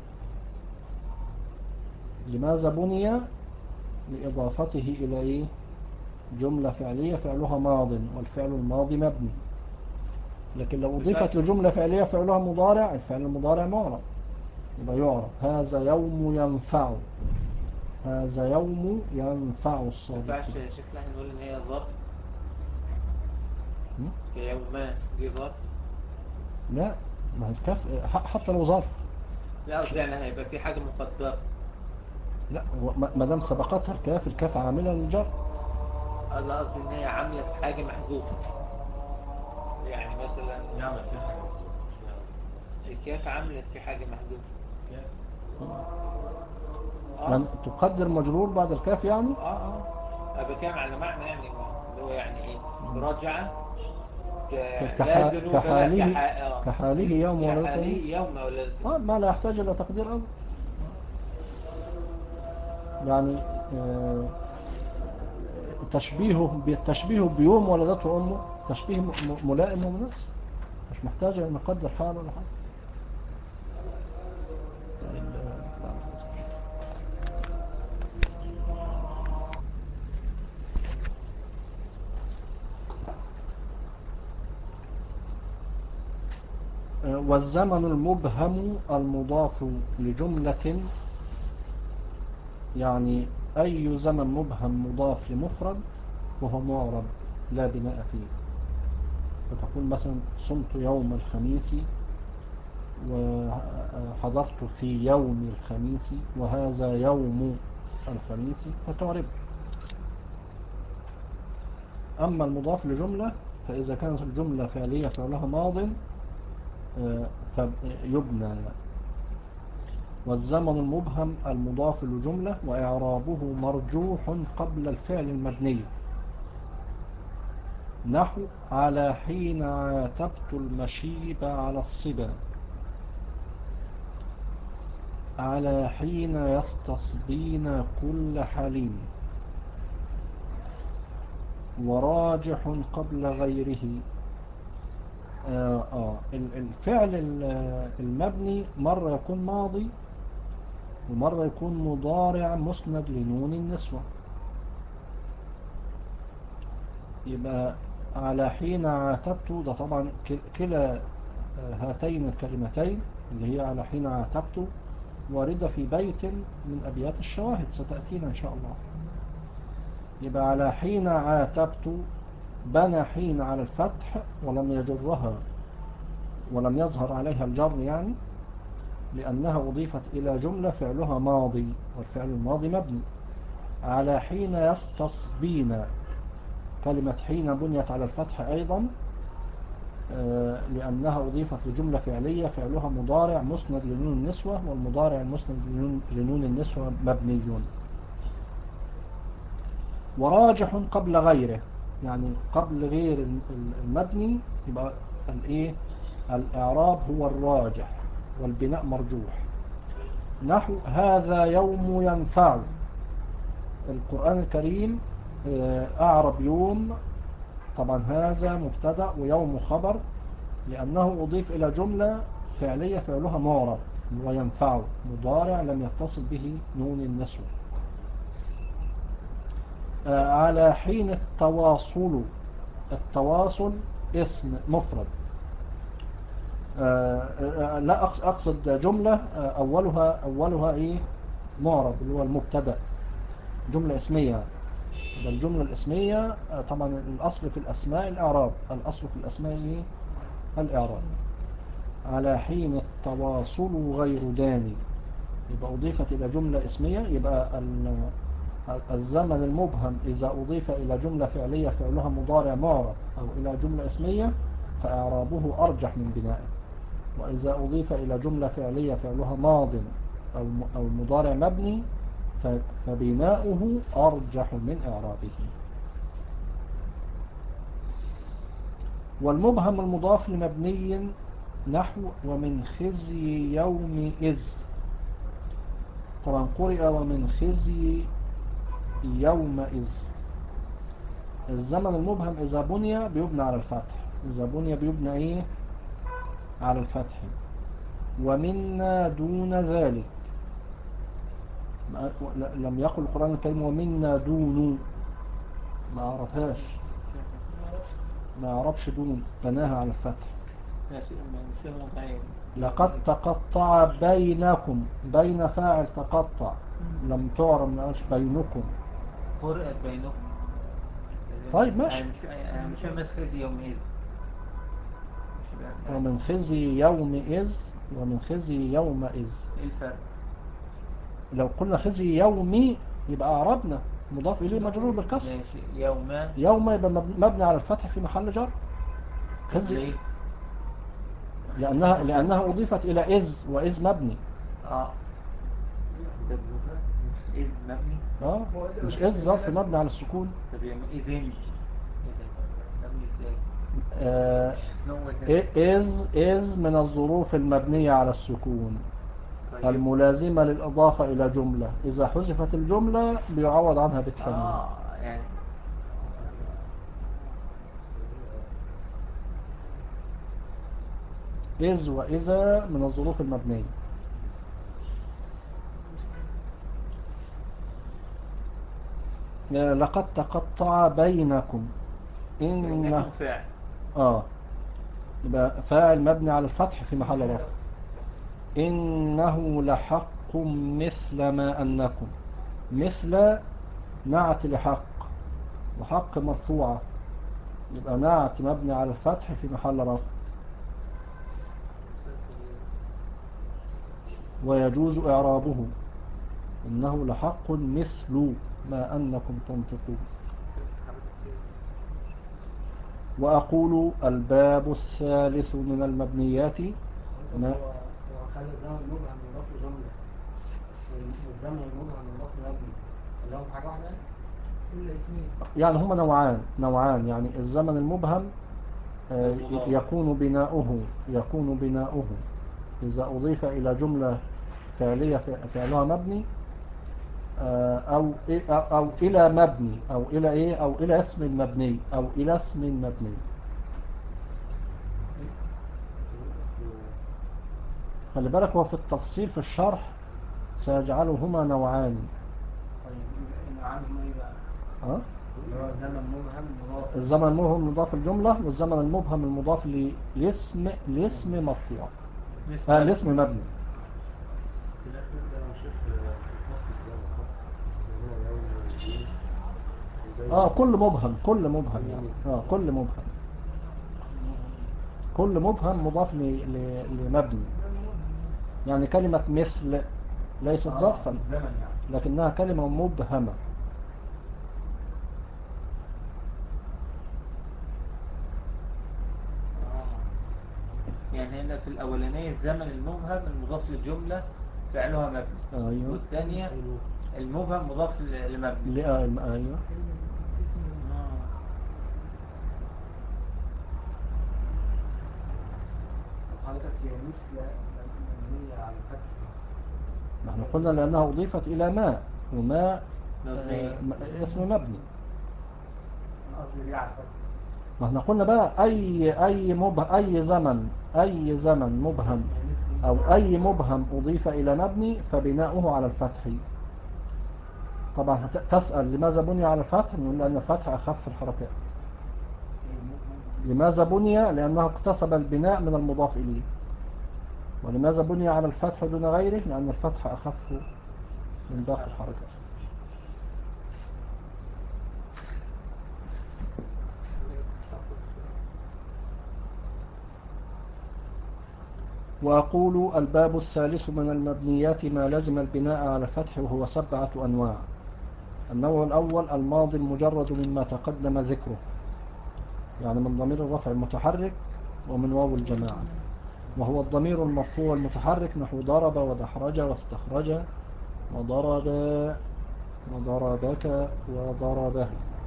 لماذا بني؟ لإضافته إلى إيه؟ جملة فعلية فعلها ماض، والفعل الماضي مبني. لكن لو أضيفت لجملة فعلية فعلها مضارع، الفعل المضارع معرب، يبقى يعرب هذا يوم ينفع، هذا يوم ينفع ما الصادقين. ينفعش شكلها نقول إن هي ظرف كيوما دي ظرف. لا ما هي الكاف حتى لو ظرف. لا قصدي يعني هيبقى في حاجة مقدرة. لا ما دام سبقتها الكاف، الكاف عاملة للجر. لا قصدي إن هي عاملة في حاجة محذوفة، يعني مثلا يعمل فيها حاجة محذوفة مش معنى. الكاف عملت في حاجة محذوفة. اه يعني تقدر مجرور بعد الكاف يعني. اه اه أنا بتكلم على معنى يعني اللي هو يعني ايه رجع ك... ك- لا كح- ذنوب له كحاله كح... اه كحاله يوم كحاله ولدته. يوم ولدته. آه ما لا يحتاج إلى تقدير أول. يعني آه، تشبيهه تشبيهه بيوم ولدته أمه تشبيه م- م- ملائم ومناسب، مش محتاج أن نقدر حال ولا حاجة. والزمن المبهم المضاف لجملة، يعني أي زمن مبهم مضاف لمفرد وهو معرب لا بناء فيه. فتقول مثلا صمت يوم الخميس وحضرت في يوم الخميس وهذا يوم الخميس فتعرب. أما المضاف لجملة فإذا كانت الجملة فعلية فعلها ماض فيبنى. والزمن المبهم المضاف لجملة وإعرابه مرجوح قبل الفعل المبني. نحو على حين عاتبت المشيب على الصبا، على حين يستصبين كل حليم، وراجح قبل غيره. آه آه الفعل المبني مرة يكون ماضي ومرة يكون مضارع مسند لنون النسوة. يبقى على حين عاتبت ده طبعا كلا هاتين الكلمتين اللي هي على حين عاتبت واردة في بيت من أبيات الشواهد ستأتينا إن شاء الله. يبقى على حين عاتبت بنى حين على الفتح ولم يجرها ولم يظهر عليها الجر يعني، لأنها أضيفت إلى جملة فعلها ماضي والفعل الماضي مبني. على حين يستصبين، كلمة حين بنيت على الفتح أيضا لأنها أضيفت لجملة فعلية فعلها مضارع مسند لنون النسوة، والمضارع المسند لنون النسوة مبني. وراجح قبل غيره، يعني قبل غير المبني يبقى الايه الإعراب هو الراجح والبناء مرجوح. نحو هذا يوم ينفع، القرآن الكريم أعرب يوم، طبعا هذا مبتدأ ويوم خبر لأنه أضيف إلى جملة فعلية فعلها معرب، وينفع مضارع لم يتصل به نون النسوة. على حين التواصل، التواصل اسم مفرد، لا أقصد جملة أولها أولها إيه معرب اللي هو المبتدأ، جملة اسمية. الجملة الاسمية طبعا الأصل في الأسماء الإعراب، الأصل في الأسماء إيه الإعراب. على حين التواصل غير داني، يبقى أضيفت إلى جملة اسمية، يبقى الزمن المبهم إذا أضيف إلى جملة فعلية فعلها مضارع معرب أو إلى جملة اسمية فإعرابه أرجح من بنائه، وإذا أضيف إلى جملة فعلية فعلها ماض أو مضارع مبني فبناؤه أرجح من إعرابه. والمبهم المضاف لمبني نحو ومن خزي يومئذ، طبعا قرئ ومن خزي يومئذ. الزمن المبهم إذا بني بيبنى على الفتح، إذا بني بيبنى إيه على الفتح. ومنا دون ذلك، لم يقل القرآن الكريم ومنا دون، ما عرفهاش، ما عرفش دون، بناها على الفتح. لقد تقطع بينكم، بين فاعل تقطع لم تعرف ما قالش بينكم، قرأت بينكم. طيب ماشي. أنا مش فاهم خزي يومئذ. ومن خزي يومئذ، ومن خزي يومئذ ايه الفرق؟ لو قلنا خزي يومي يبقى أعربنا مضاف إليه مجرور بالكسر. ماشي. يوم يوم يبقى مبني على الفتح في محل جر. خزي ليه؟ لأنها لأنها أضيفت إلى إذ، وإذ مبني. اه إذ مبني. اه مش إذ ظرف مبني على السكون. طب يعني إذن مبني ازاي؟ آه إذ إذ من الظروف المبنية على السكون الملازمة للإضافة إلى جملة، إذا حذفت الجملة بيعوض عنها بالتنوين. اه يعني إذ وإذا من الظروف المبنية. لقد تقطع بينكم، بينكم فاعل. آه يبقى فاعل مبني على الفتح في محل رفع. إنه لحق مثل ما أنكم، مثل نعت لحق، وحق مرفوعة يبقى نعت مبني على الفتح في محل رفع. ويجوز إعرابه إنه لحق مثل ما أنكم تنطقون. وأقول الباب الثالث من المبنيات ما هو خلى الزمن المبهم يضاف جملة، والزمن المبهم يضاف مبني، اللي هو في حاجة واحدة إلا اسمين. يعني هما نوعان نوعان يعني الزمن المبهم يكون بناؤه يكون بناؤه إذا أضيف إلى جملة فعلية فعلها مبني أو أو إلى مبني أو إلى إيه أو إلى اسم مبني أو إلى اسم مبني. خلي بالك هو في التفصيل في الشرح سيجعلهما نوعان. طيب نوعانهما إيه بقى؟ ها؟ اللي هو زمن مبهم مضاف. الزمن المبهم مضاف الجملة، والزمن المبهم المضاف لاسم لاسم مرفوع، آه لاسم مبني. بس الأخير ده مش في الفصل ده صح؟ اللي هو يوم ودين اه كل مبهم، كل مبهم يعني اه كل مبهم، كل مبهم مضاف ل- ل- لمبني. يعني كلمة مثل ليست آه، ظرفا الزمن يعني. لكنها كلمة مبهمة. آه. يعني هنا في الأولانية الزمن المبهم المضاف للجملة فعلها مبني، ايوه والثانية المبهم مضاف ل- لمبني. ل- آه، ايوه آه. حضرتك هي مثل مبنية على الفتح. ما احنا قلنا لأنها أضيفت إلى ما، وما مبنية. آه، م- اسم مبني. أنا قصدي ليه على الفتح. ما احنا قلنا بقى أي أي مبه أي زمن أي زمن مبهم يعني مثل أو أي مبهم أضيف إلى مبني فبناؤه على الفتح. طبعا هت- تسأل لماذا بني على الفتح؟ نقول لأن الفتح أخف الحركات. لماذا بني؟ لأنه اكتسب البناء من المضاف إليه. ولماذا بني على الفتح دون غيره؟ لأن الفتح أخف من باقي الحركات. وأقول الباب الثالث من المبنيات ما لزم البناء على الفتح وهو سبعة أنواع. النوع الأول الماضي المجرد مما تقدم ذكره، يعني من ضمير الرفع المتحرك ومن واو الجماعة، وهو الضمير المرفوع المتحرك نحو ضرب ودحرج واستخرج وضرب وضربك وضربه.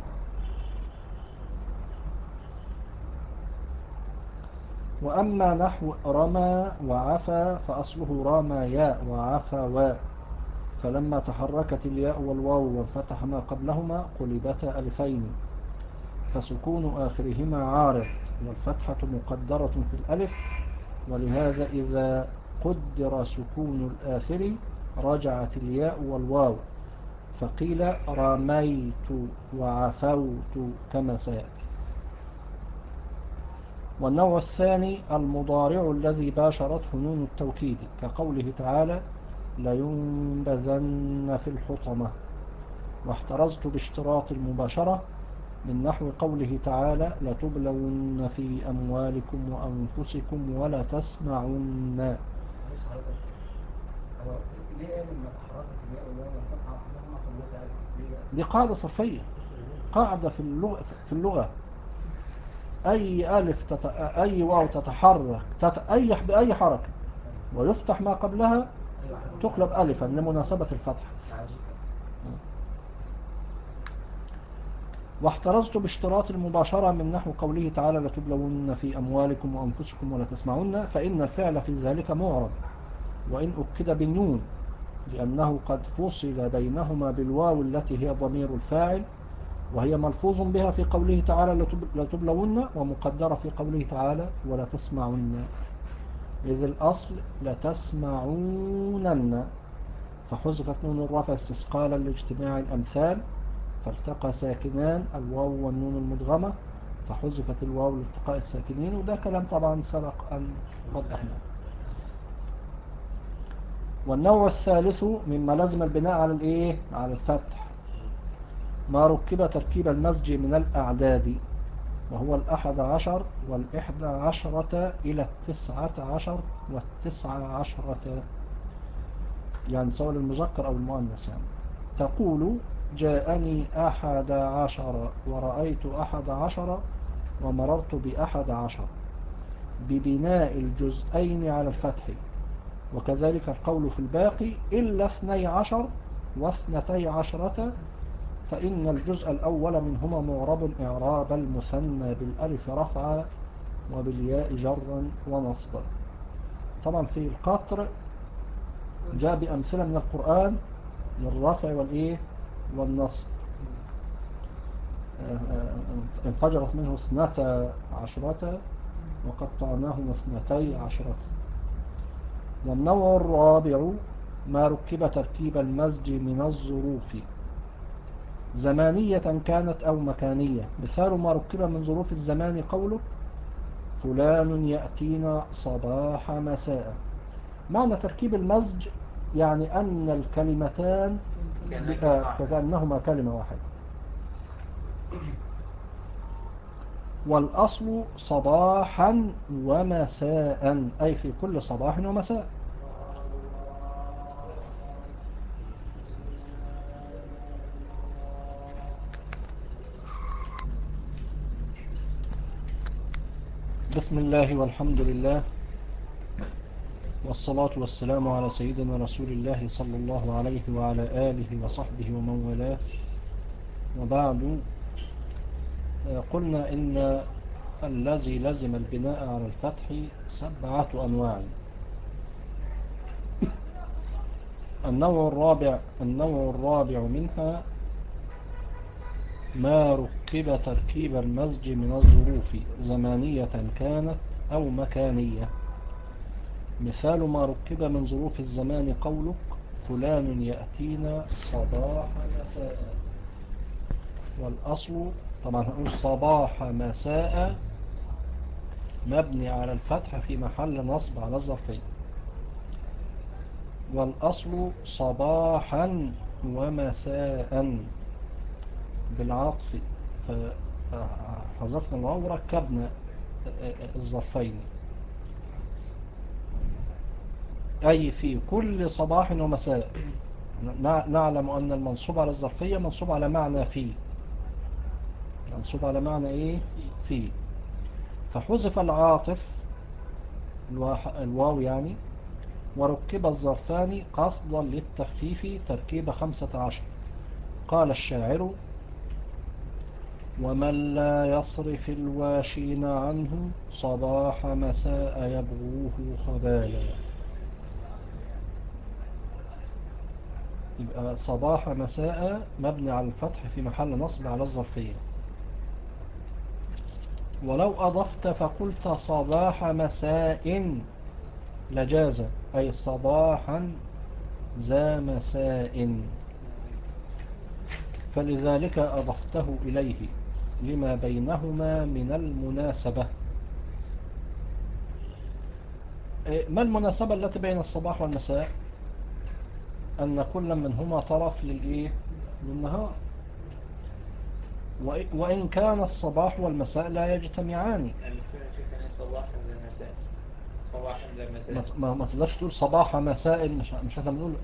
وأما نحو رمى وعفى فأصله رمى وعفى، فلما تحركت الياء والواو وانفتح ما قبلهما قلبتا ألفين، فسكون آخرهما عارض والفتحة مقدرة في الألف، ولهذا إذا قدر سكون الآخر رجعت الياء والواو، فقيل رميت وعفوت كما سيأتي. والنوع الثاني المضارع الذي باشرته نون التوكيد كقوله تعالى لينبذن في الحطمة. واحترزت باشتراط المباشرة من نحو قوله تعالى لتبلون في أموالكم وأنفسكم ولا تسمعن. معلش حضرتك، هو ليه قال لما تحركت الياء والواو والفتحة لهما قلوبها ألف؟ ليه بقى؟ دي قاعدة صرفية، قاعدة في اللغة, في اللغة. أي ألف تت... أي واو تتحرك تت... أي بأي حركة ويفتح ما قبلها تقلب ألفا لمناسبة الفتح. عجيب. واحترزت باشتراط المباشرة من نحو قوله تعالى لتبلون في أموالكم وأنفسكم ولا تسمعن، فإن الفعل في ذلك معرب وإن أكد بالنون، لأنه قد فصل بينهما بالواو التي هي ضمير الفاعل، وهي ملفوظ بها في قوله تعالى لتبلون، ومقدرة في قوله تعالى ولا تسمعن، إذ الأصل لتسمعونن، فحذفت نون الرفع استثقالا لاجتماع الأمثال، فالتقى ساكنان الواو والنون المدغمة، فحذفت الواو لالتقاء الساكنين. وده كلام طبعا سبق أن وضحناه. والنوع الثالث مما لازم البناء على الايه على الفتح ما ركب تركيب المزج من الأعداد، وهو الأحد عشر والإحدى عشرة إلى التسعة عشر والتسعة عشرة، يعني سواء المذكر أو المؤنث. يعني تقول جاءني أحد عشر ورأيت أحد عشر ومررت بأحد عشر، ببناء الجزئين على الفتح. وكذلك القول في الباقي إلا اثني عشر واثنتي عشرة، فإن الجزء الأول منهما معرب إعراب المثنى بالألف رفعا وبالياء جرا ونصبا. طبعا في القطر جاء بأمثلة من القرآن للرفع والإيه والنصب. انفجرت منه اثنتا عشرة وقطعناهما اثنتي عشرة. والنوع الرابع ما ركب تركيب المزج من الظروف زمانية كانت أو مكانية. مثال ما ركب من ظروف الزمان قوله فلان يأتينا صباح مساء. معنى تركيب المزج يعني أن الكلمتان كأنهما كلمة واحدة. والأصل صباحا ومساء، أي في كل صباح ومساء. بسم الله والحمد لله، والصلاة والسلام على سيدنا رسول الله صلى الله عليه وعلى آله وصحبه ومن والاه، وبعد. قلنا إن الذي لزم البناء على الفتح سبعة أنواع. النوع الرابع النوع الرابع منها ما ركب تركيب المزج من الظروف زمانية كانت أو مكانية. مثال ما ركب من ظروف الزمان قولك فلان يأتينا صباح مساء. والأصل طبعا هنقول صباح مساء مبني على الفتح في محل نصب على الظرفية. والأصل صباحا ومساء بالعطف، فحذفنا الواو وركبنا الظرفين، أي في كل صباح ومساء. نعلم أن المنصوب على الظرفية منصوب على معنى في، منصوب على معنى إيه؟ في. فحذف العاطف الواو يعني، وركب الظرفان قصدا للتخفيف تركيب خمسة عشر. قال الشاعر ومن لا يصرف الواشين عنه صباح مساء يبغوه خبالا. يبقى صباح مساء مبني على الفتح في محل نصب على الظرفية. ولو أضفت فقلت صباح مساء لجاز، أي صباحا ذا مساء، فلذلك أضفته إليه لما بينهما من المناسبة. ما المناسبة التي بين الصباح والمساء؟ أن كل منهما طرف للإيه؟ للنهار، وإن كان الصباح والمساء لا يجتمعان. يعني صباحا زي مساء، صباحا زي مساء. ما ما تقدرش تقول صباح مساء، مش مش احنا بنقول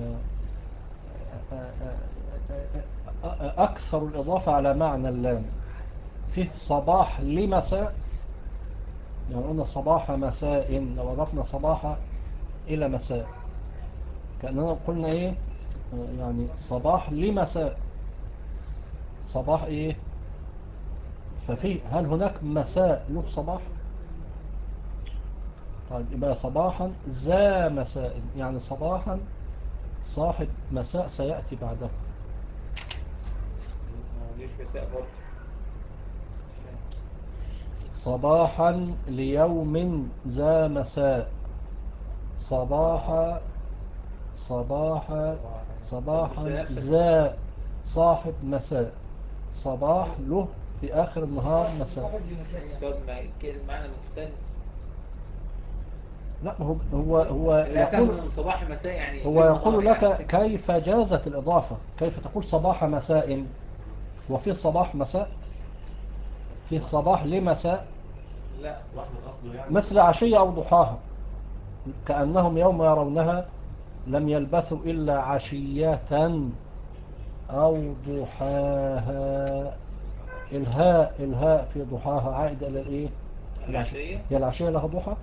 أكثر الإضافة على معنى اللام. فيه صباح لمساء، يعني قلنا صباح مساء، لو أضفنا صباح إلى مساء كأننا قلنا إيه؟ يعني صباح لمساء، صباح إيه؟ ففي هل هناك مساء له صباح؟ طيب يبقى صباحا ذا مساء، يعني صباحا صاحب مساء سيأتي بعده. ما ليش مساء برضه. صباحا ليوم ذا مساء، صباح صباح صباحا ذا صاحب مساء، صباح له في آخر النهار مساء. طب ما كده المعنى مختلف. لا هو هو هو يقول صباح مساء يعني هو يقول لك كيف جازت الإضافة، كيف تقول صباح مساء وفي صباح مساء، في صباح لمساء. لا مثل عشية أو ضحاها، كأنهم يوم يرونها لم يلبثوا إلا عشية أو ضحاها. الهاء الهاء في ضحاها عائدة إلى الإيه؟ العشية. هي العشية لها ضحى.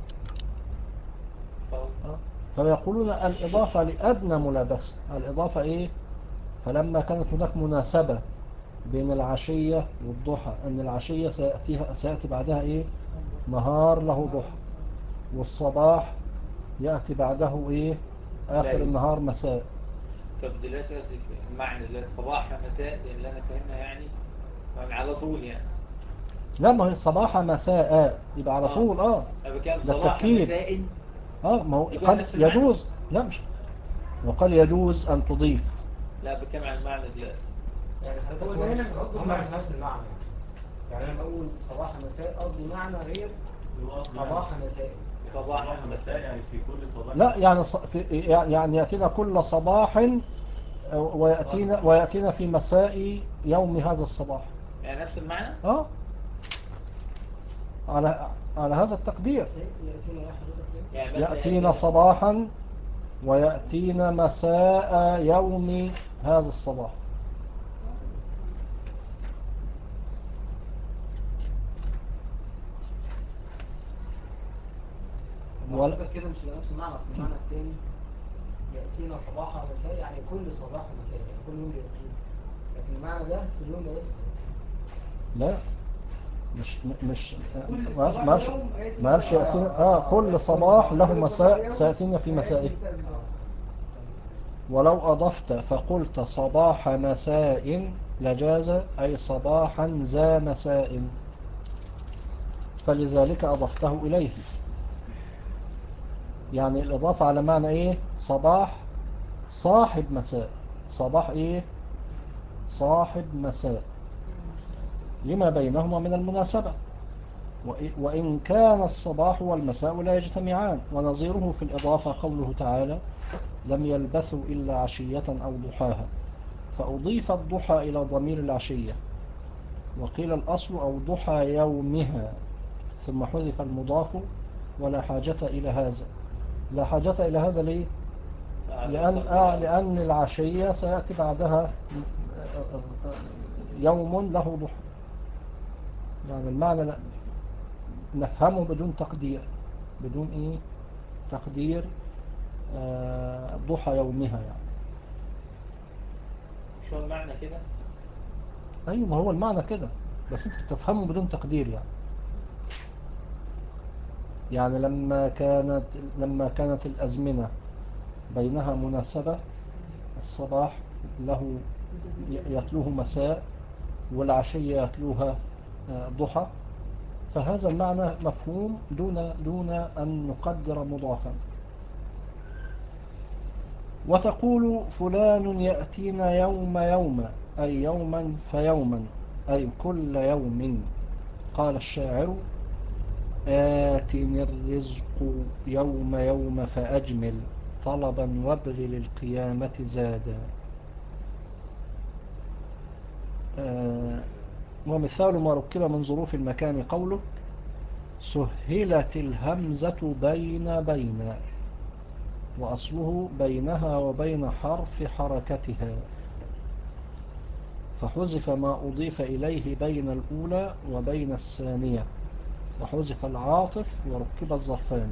آه. فيقولون الإضافة لأدنى ملابسة، الإضافة إيه؟ فلما كانت هناك مناسبة بين العشية والضحى، أن العشية سيأتيها سيأتي بعدها إيه؟ نهار له ضحى، والصباح يأتي بعده إيه؟ آخر ليل. النهار مساء. طب دلوقتي قصدي المعنى دلوقتي صباح مساء دي اللي أنا فاهمها يعني، يعني على طول يعني. لا ما هي صباح مساء يبقى على آه. طول. اه أنا بكلم ده صباح التركيب. مساء اه ما هو يكون قد نفس المعنى. يجوز، لا مش وقال يجوز أن تضيف. لا بكلم عن المعنى دلوقتي. يعني حضرتك هو هنا مش قصده هما مش نفس المعنى يعني. يعني انا بقول صباح مساء قصدي معنى غير صباح مساء. صباح مساء يعني في كل صباح. لا يعني ص- في يعني يأتينا كل صباح ويأتينا ويأتينا في مساء يوم هذا الصباح. يعني نفس المعنى؟ اه على على هذا التقدير. يأتينا يا حضرتك يعني مثلا يأتينا صباحا ويأتينا مساء يوم هذا الصباح. ولا حضرتك كده مش نفس المعنى، اصل المعنى التاني يأتينا صباحا ومساء، يعني كل صباح ومساء، يعني كل يوم بيأتينا، لكن المعنى ده في اليوم ده بس. لا مش مش كل ما صباح ما قالش يوم آية ما قالش مساء. يأتينا اه كل صباح له مساء سيأتينا في مسائه. ولو أضفت فقلت صباح مساء لجاز، أي صباحا ذا مساء، فلذلك أضفته إليه. يعني الإضافة على معنى إيه؟ صباح صاحب مساء، صباح إيه؟ صاحب مساء، لما بينهما من المناسبة. وإن كان الصباح والمساء لا يجتمعان. ونظيره في الإضافة قوله تعالى لم يلبثوا إلا عشية أو ضحاها، فأضيف الضحى إلى ضمير العشية، وقيل الأصل أو ضحى يومها، ثم حذف المضاف ولا حاجة إلى هذا. لا حاجة إلى هذا ليه؟ لأن, آه لأن العشية سيأتي بعدها يوم له ضحى. يعني المعنى لا نفهمه بدون تقدير، بدون إيه تقدير آه ضحى يومها يعني. مش هو المعنى كده؟ أيوة ما هو المعنى كده، بس أنت تفهمه بدون تقدير يعني. يعني لما كانت لما كانت الأزمنة بينها مناسبة، الصباح له يتلوه مساء والعشية يتلوها ضحى، فهذا المعنى مفهوم دون دون أن نقدر مضافا. وتقول فلان يأتينا يوم يوم، أي يوما فيوما، أي كل يوم. قال الشاعر آتني الرزق يوم يوم فأجمل، طلبا وابغ للقيامة زادا. آه ومثال ما ركب من ظروف المكان قوله سهلت الهمزة بين بين، وأصله بينها وبين حرف حركتها، فحذف ما أضيف إليه بين الأولى وبين الثانية، وحذف العاطف وركب الظرفان.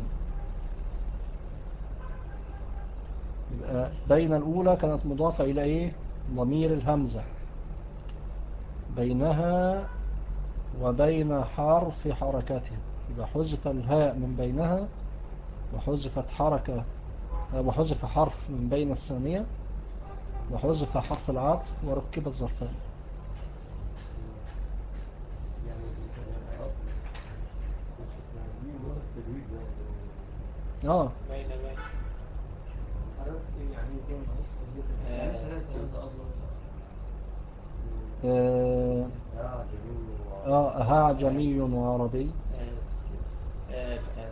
بين الأولى كانت مضافة إلى إيه؟ ضمير الهمزة، بينها وبين حرف حركتها، يبقى حذف الهاء من بينها، وحذفت حركة وحذف حرف من بين الثانية، وحذف حرف العطف وركب الظرفان. اه باينة باينة. يعني تاني بس يعني شهادة همزة أصلا. اه آه، أعجمي وعربي. آه آه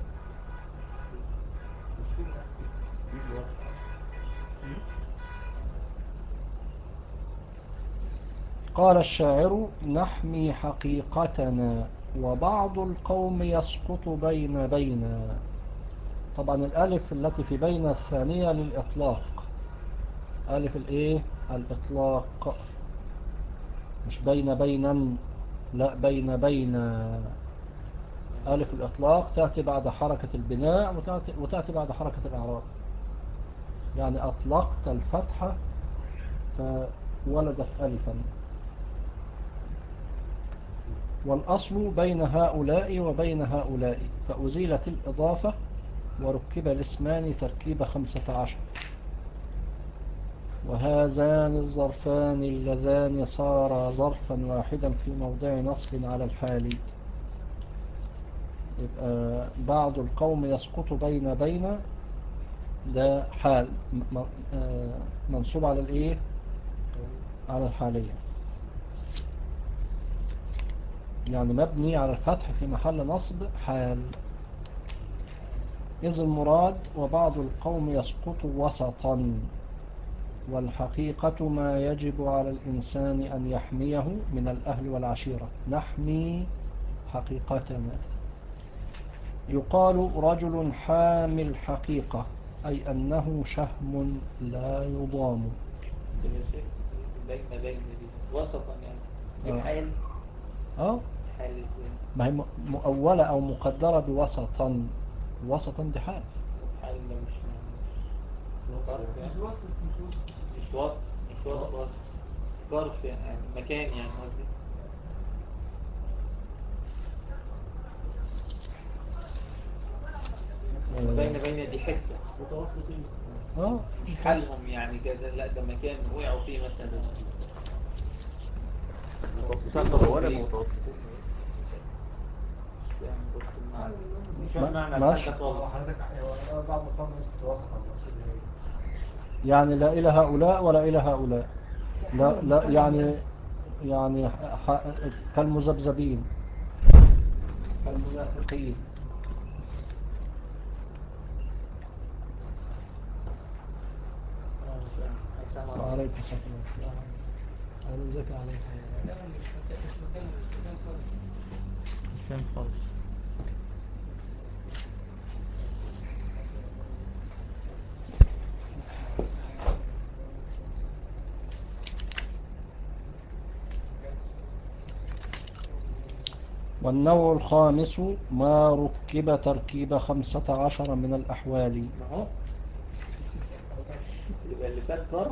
قال الشاعر نحمي حقيقتنا وبعض القوم يسقط بين بين. طبعا الألف التي في بين الثانية للإطلاق، ألف الإيه الإطلاق، مش بين بينا، لا بين بين. ألف الإطلاق تأتي بعد حركة البناء وتأتي, وتأتي بعد حركة الإعراب. يعني أطلقت الفتحة فولدت ألفا. والأصل بين هؤلاء وبين هؤلاء، فأزيلت الإضافة وركب الاسمان تركيب خمسة عشر. وهذان الظرفان اللذان صارا ظرفا واحدا في موضع نصب على الحال. يبقى بعض القوم يسقط بين بين، ده حال منصوب على الايه على الحالية، يعني مبني على الفتح في محل نصب حال. إذ المراد وبعض القوم يسقط وسطا، والحقيقة ما يجب على الإنسان أن يحميه من الأهل والعشيرة، نحمي حقيقتنا. يقال رجل حامل حقيقة، أي أنه شهم لا يضام. بين بين دي وسطا يعني دي آه. حال. اه حال ازاي؟ ما هي مؤولة أو مقدرة بوسطا، وسطا دي حال. حال ده مش مش ظرف يعني. مش وسط مش وسط مش وسط مش وسط وسط. ظرف يعني مكان يعني قصدي. بين بين دي حتة متوسطين. اه مش حالهم يعني كذا، لا ده مكان وقعوا فيه مثلا. متوسطين ولا متوسطين؟ مش فاهم برضه المعنى. مش ما- فاهم معنى ماشي. الحال ده هو خالص. حضرتك هو بعض الفرق ناس بتوسط المقصود ايه؟ يعني لا إلى هؤلاء ولا إلى هؤلاء، لا لا يعني يعني ح- كالمذبذبين، كالمنافقين. أنا مش فاهم. حاسة مرة. وعليكم السلام. أنا ذكي عليك. مش فاهم خالص. والنوع الخامس ما ركب تركيب خمسة عشر من الأحوال. ما هو يبقى اللي فات ظرف.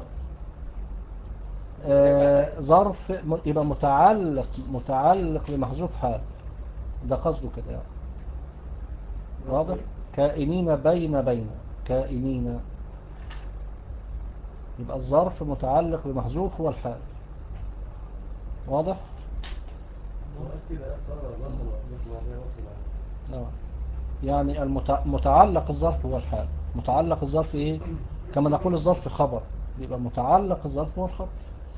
آه ظرف م- يبقى متعلق متعلق بمحذوف حال، ده قصده كده يعني. واضح. كائنين بين بين كائنين، يبقى الظرف متعلق بمحذوف هو الحال. واضح. سؤال كده صار ظرف محذوف ماضي وصل. آه. يعني المتع... متعلق الظرف هو الحال. متعلق الظرف ايه؟ كما نقول الظرف خبر، يبقى متعلق الظرف هو الخبر.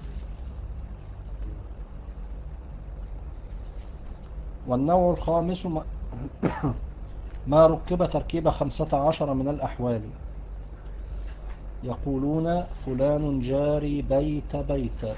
والنوع الخامس ما, ما ركب تركيب خمسة عشر من الأحوال. يقولون فلان جاري بيت بيت،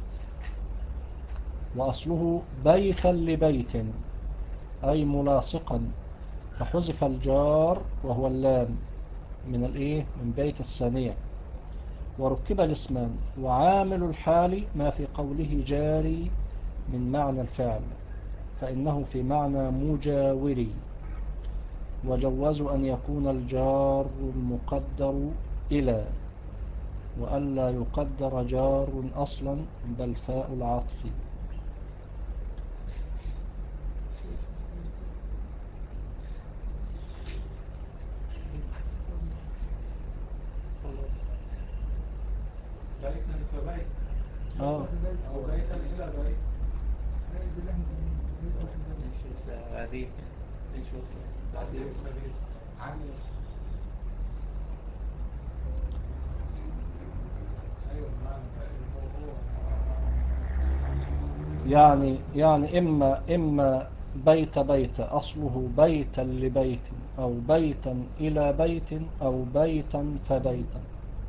وأصله بيتا لبيت أي ملاصقا، فحذف الجار وهو اللام من الايه من بيت الثانية، وركب الاسمان. وعامل الحال ما في قوله جاري من معنى الفعل، فإنه في معنى مجاوري. وجوزوا أن يكون الجار المقدر إلى، وألا يقدر جار أصلا، بل فاء العطف. بيتا فبيت. آه. أو بيتا إلى بيت. مش لسه بعدين نشوف بعدين. عامل. أيوة بمعنى هو هو. يعني يعني إما إما بيت بيت أصله بيتا لبيت، أو بيتا إلى بيت، أو بيتا فبيتا.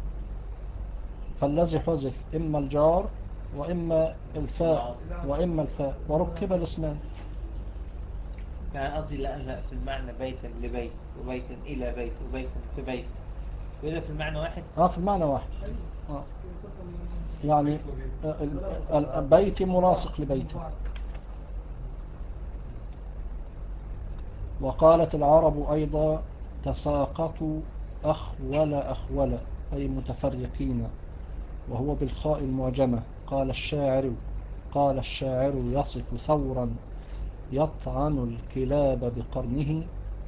فالذي حذف إما الجار وإما الفاء وإما الفاء، وركب الاسمان. يعني قصدي لا لا في المعنى بيتا لبيت وبيتا إلى بيت وبيتا في بيت، وإذا في المعنى واحد. اه في المعنى واحد. آه. يعني البيت ملاصق لبيته. وقالت العرب أيضا تساقطوا أخول أخول، أي متفرقين، وهو بالخاء المعجمة. قال الشاعر قال الشاعر يصف ثورا يطعن الكلاب بقرنه،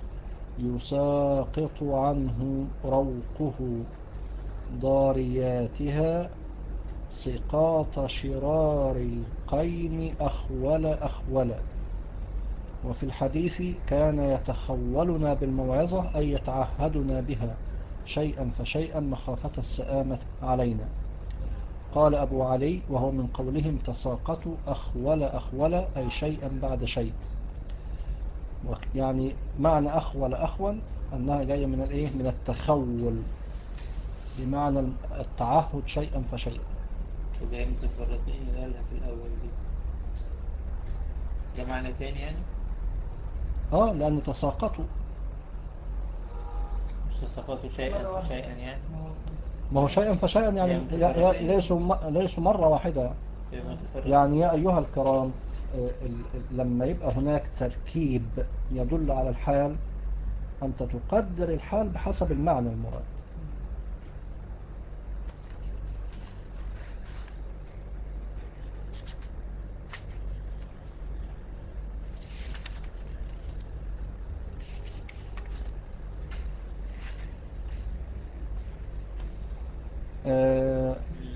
يساقط عنه روقه ضارياتها، سقاط شرار القين أخول أخول. وفي الحديث كان يتخولنا بالموعظة، أي يتعهدنا بها شيئا فشيئا مخافة السآمة علينا. قال أبو علي وهو من قولهم تساقطوا أخول أخول، أي شيئا بعد شيء. يعني معنى أخول أخول أنها جاية من الإيه من التخول. بمعنى التعهد شيئا فشيئا. وجاي متفرقين اللي قالها في الأول دي، ده معنى تاني يعني؟ اه لأن تساقطوا. مش تساقطوا شيئا فشيئا يعني؟ ما هو شيئا فشيئا يعني يعني ي- ي- متفرقين. ليسوا م- ليسوا مرة واحدة. يبقى متفرقين. يعني يا أيها الكرام، آه، ال- ال- لما يبقى هناك تركيب يدل على الحال، أنت تقدر الحال بحسب المعنى المراد. آه،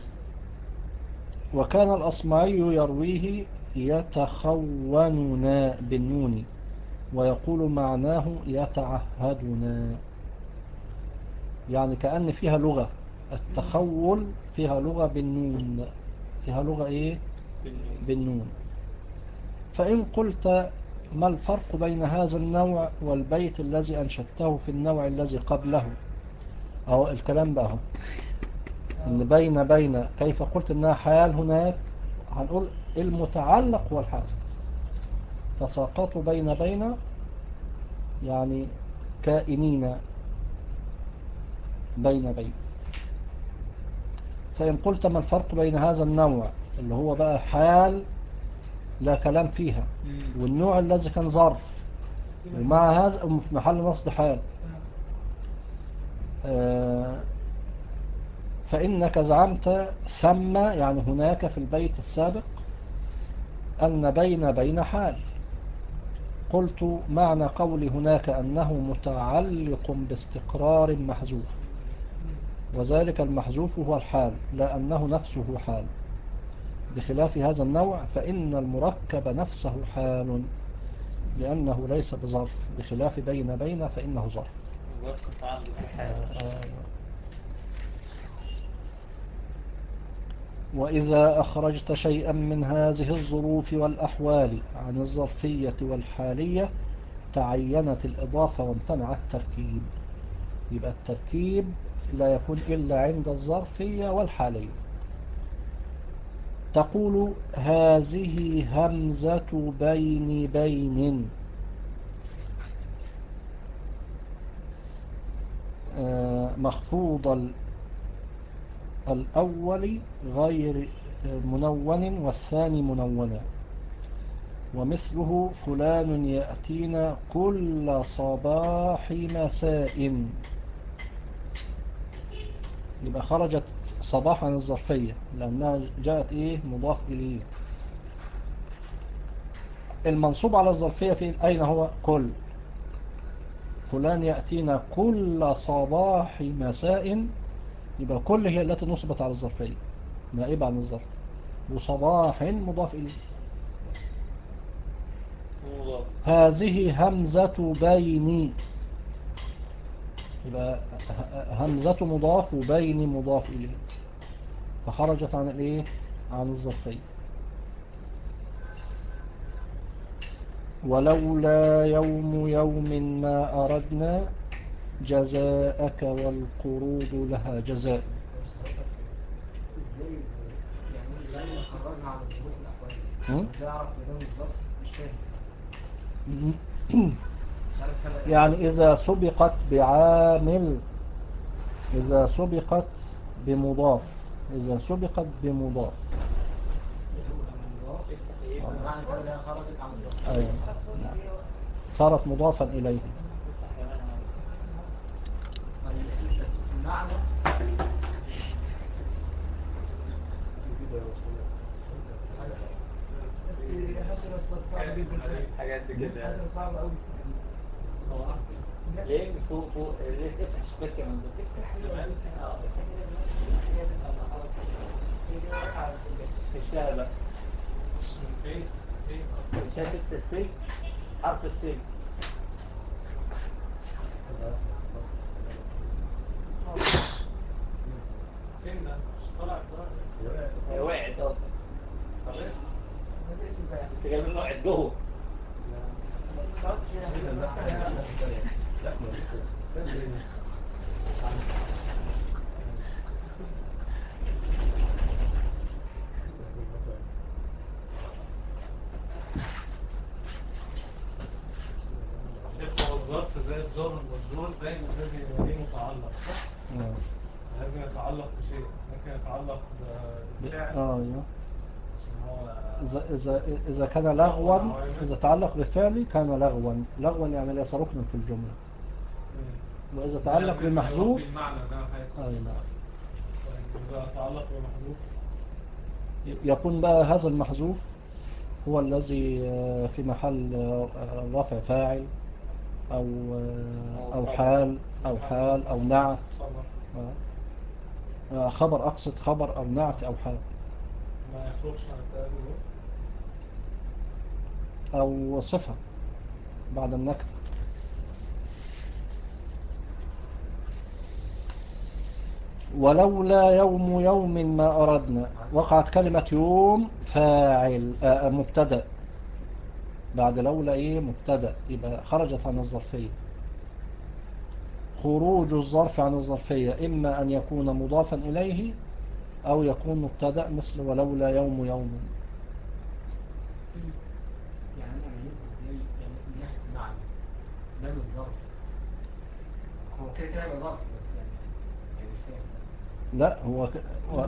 وكان الأصمعي يرويه يتخوننا بالنون، ويقول معناه يتعهدنا، يعني كأن فيها لغة. التخول فيها لغة بالنون، فيها لغة إيه؟ بالنون. فإن قلت ما الفرق بين هذا النوع والبيت الذي أنشدته في النوع الذي قبله؟ أو الكلام بقى هو إن بين بين كيف قلت إنها حال هناك، هنقول المتعلق هو الحال. تساقطوا بين بين يعني كائنين بين بين. فإن قلت ما الفرق بين هذا النوع اللي هو بقى حال لا كلام فيها، والنوع الذي كان ظرف، ومع هذا في محل نصب حال، آه، فإنك زعمت ثم يعني هناك في البيت السابق أن بين بين حال. قلت معنى قولي هناك أنه متعلق باستقرار محذوف، وذلك المحذوف هو الحال لا أنه نفسه حال، بخلاف هذا النوع فإن المركب نفسه حال لأنه ليس بظرف، بخلاف بين بين فإنه ظرف. الظرف متعلق بالحال. وإذا أخرجت شيئا من هذه الظروف والأحوال عن الظرفية والحالية تعينت الإضافة وامتنع التركيب. يبقى التركيب لا يكون إلا عند الظرفية والحالية. تقول هذه همزة بين بين، مخفوض الأول غير منون والثاني منونا، ومثله فلان يأتينا كل صباح مساء. يبقى خرجت صباح عن الظرفية لأنها جاءت إيه مضاف إليه. المنصوب على الظرفية في أين هو؟ كل. فلان يأتينا كل صباح مساء، يبقى كل هي التي نصبت على الظرفية نائبة عن الظرف، وصباح مضاف إليه. هذه همزة بين، يبقى همزة مضاف وبين مضاف إليه، فخرجت عن الإيه؟ عن الظرفية. ولولا يوم يوم ما أردنا جزاءك والقروض لها جزاء. ازاي يعني ازاي نخرجها عن الظروف الاحواليه؟ ازاي اعرف ان ده مش ظرف؟ مش فاهم. مش عارف فرق. يعني إذا سبقت بعامل، إذا سبقت بمضاف، إذا سبقت بمضاف معنى كده انها خرجت عن الظروف. أيوة. صارت مضافا إليه. بس في المعنى حاجات كده حاجة صعبة أوي. ليه فوق فوق ليش افتح شباك كمان ده افتح اه خلاص الشاي بقى فين فين شاشة السلك، حرف السلك فين ده؟ طلع طلع هي وقعت اصلا بس جاي منه وقعت جوه. شيخ هو الظرف زي الجار والمجرور دايما لازم يبقى ليه متعلق صح؟ آه. لازم يتعلق بشيء، ممكن يتعلق بفعل آه أيوه. عشان هو إذا إذا إذا كان لغوا، إذا تعلق بفعل كان لغوا. لغوا يعني ليس ركنا في الجملة. مم. وإذا تعلق يعني بمحذوف يوفي المعنى زي ما حضرتك قلت. أي نعم. طيب إذا تعلق بمحذوف يكون بقى هذا المحذوف هو الذي آه، في محل آه، رفع فاعل أو آه، أو حال أو حال أو نعت. خبر آه، خبر، أقصد خبر أو نعت أو حال ما يخرجش عن الثلاثة دول. أو صفة بعد النكرة. ولولا يوم يوم ما أردنا، وقعت كلمة يوم فاعل آه، مبتدأ، بعد لولا إيه مبتدأ، يبقى خرجت عن الظرفية. خروج الظرف عن الظرفية إما أن يكون مضافا إليه أو يكون مبتدأ مثل ولولا يوم يوم. يعني انا اميزها ازاي؟ يعني من ناحيه المعنى ده مش ظرف، هو كده كده يبقى ظرف بس يعني يعني مش فاهم. لا هو ك... هو-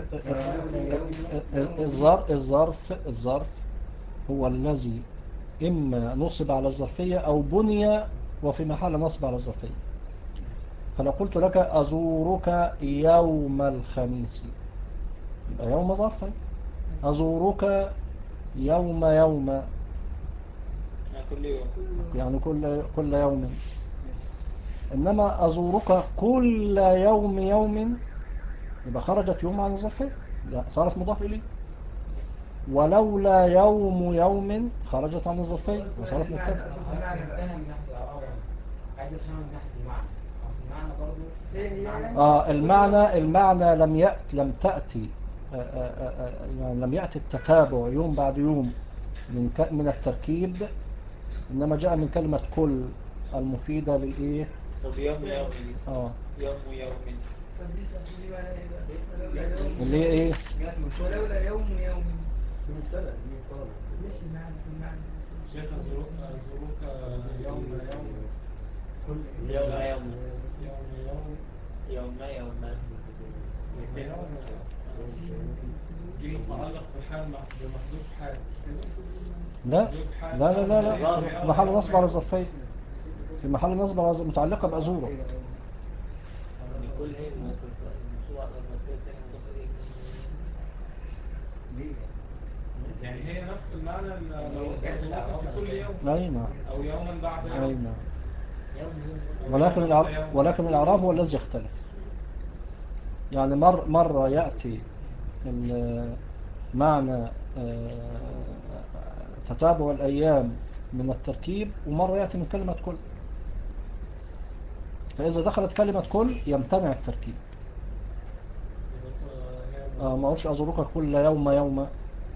الظرف الظرف الظرف هو الذي إما نصب على الظرفية أو بني وفي محل نصب على الظرفية. فلو قلت لك أزورك يوم الخميس يبقى يوم ظرفي. أزورك يوم يوم يعني كل يوم. يعني كل كل يوم. إنما أزورك كل يوم يوم يبقى خرجت يوم عن الظرفية، لا صارت مضاف إليه. ولولا يوم يوم خرجت عن الظرفية وصارت مبتدأ. المعنى انتهى من ناحيه الاعراب، انا عايز افهمها من ناحيه المعنى. المعنى برضه المعنى آه المعنى المعنى لم يأت لم تأتي آه آه آه يعني لم يأتي التتابع يوم بعد يوم من ك من التركيب، إنما جاء من كلمة كل المفيدة للإيه. طب يوم يوم آه يوم يوم طب دي صح دي معنى ايه بقى؟ اللي هي إيه. ولولا يوم يوم مبتدأ دي طالب مش المعنى في المعنى. شيخ أزوروك أزوروك يوم يوم كل يوم يوم يوم يوم يوم يوم دي متعلق بحال بمحذوف حال مش كده؟ لا محذوف حال لا لا لا, لا. ظرف. في محل نصب على الظرفية، في محل نصب على الظرفية متعلقة بأزورة. كل ايه الموضوع على الظرفية الثانية مضاف اليه. ليه يعني هي نفس المعنى اللي لو قلت أزوروك في كل يوم أي نعم. أو يوما بعد أي يوم نعم. أو ولكن يوم العرب بعد يوم. ولكن الإعراب هو الذي يختلف. يعني مر مرة يأتي معنى آه، تتابع الأيام من التركيب، ومرة يأتي من كلمة كل. فإذا دخلت كلمة كل يمتنع التركيب. آه ما أقولش أزورك كل يوم يوم.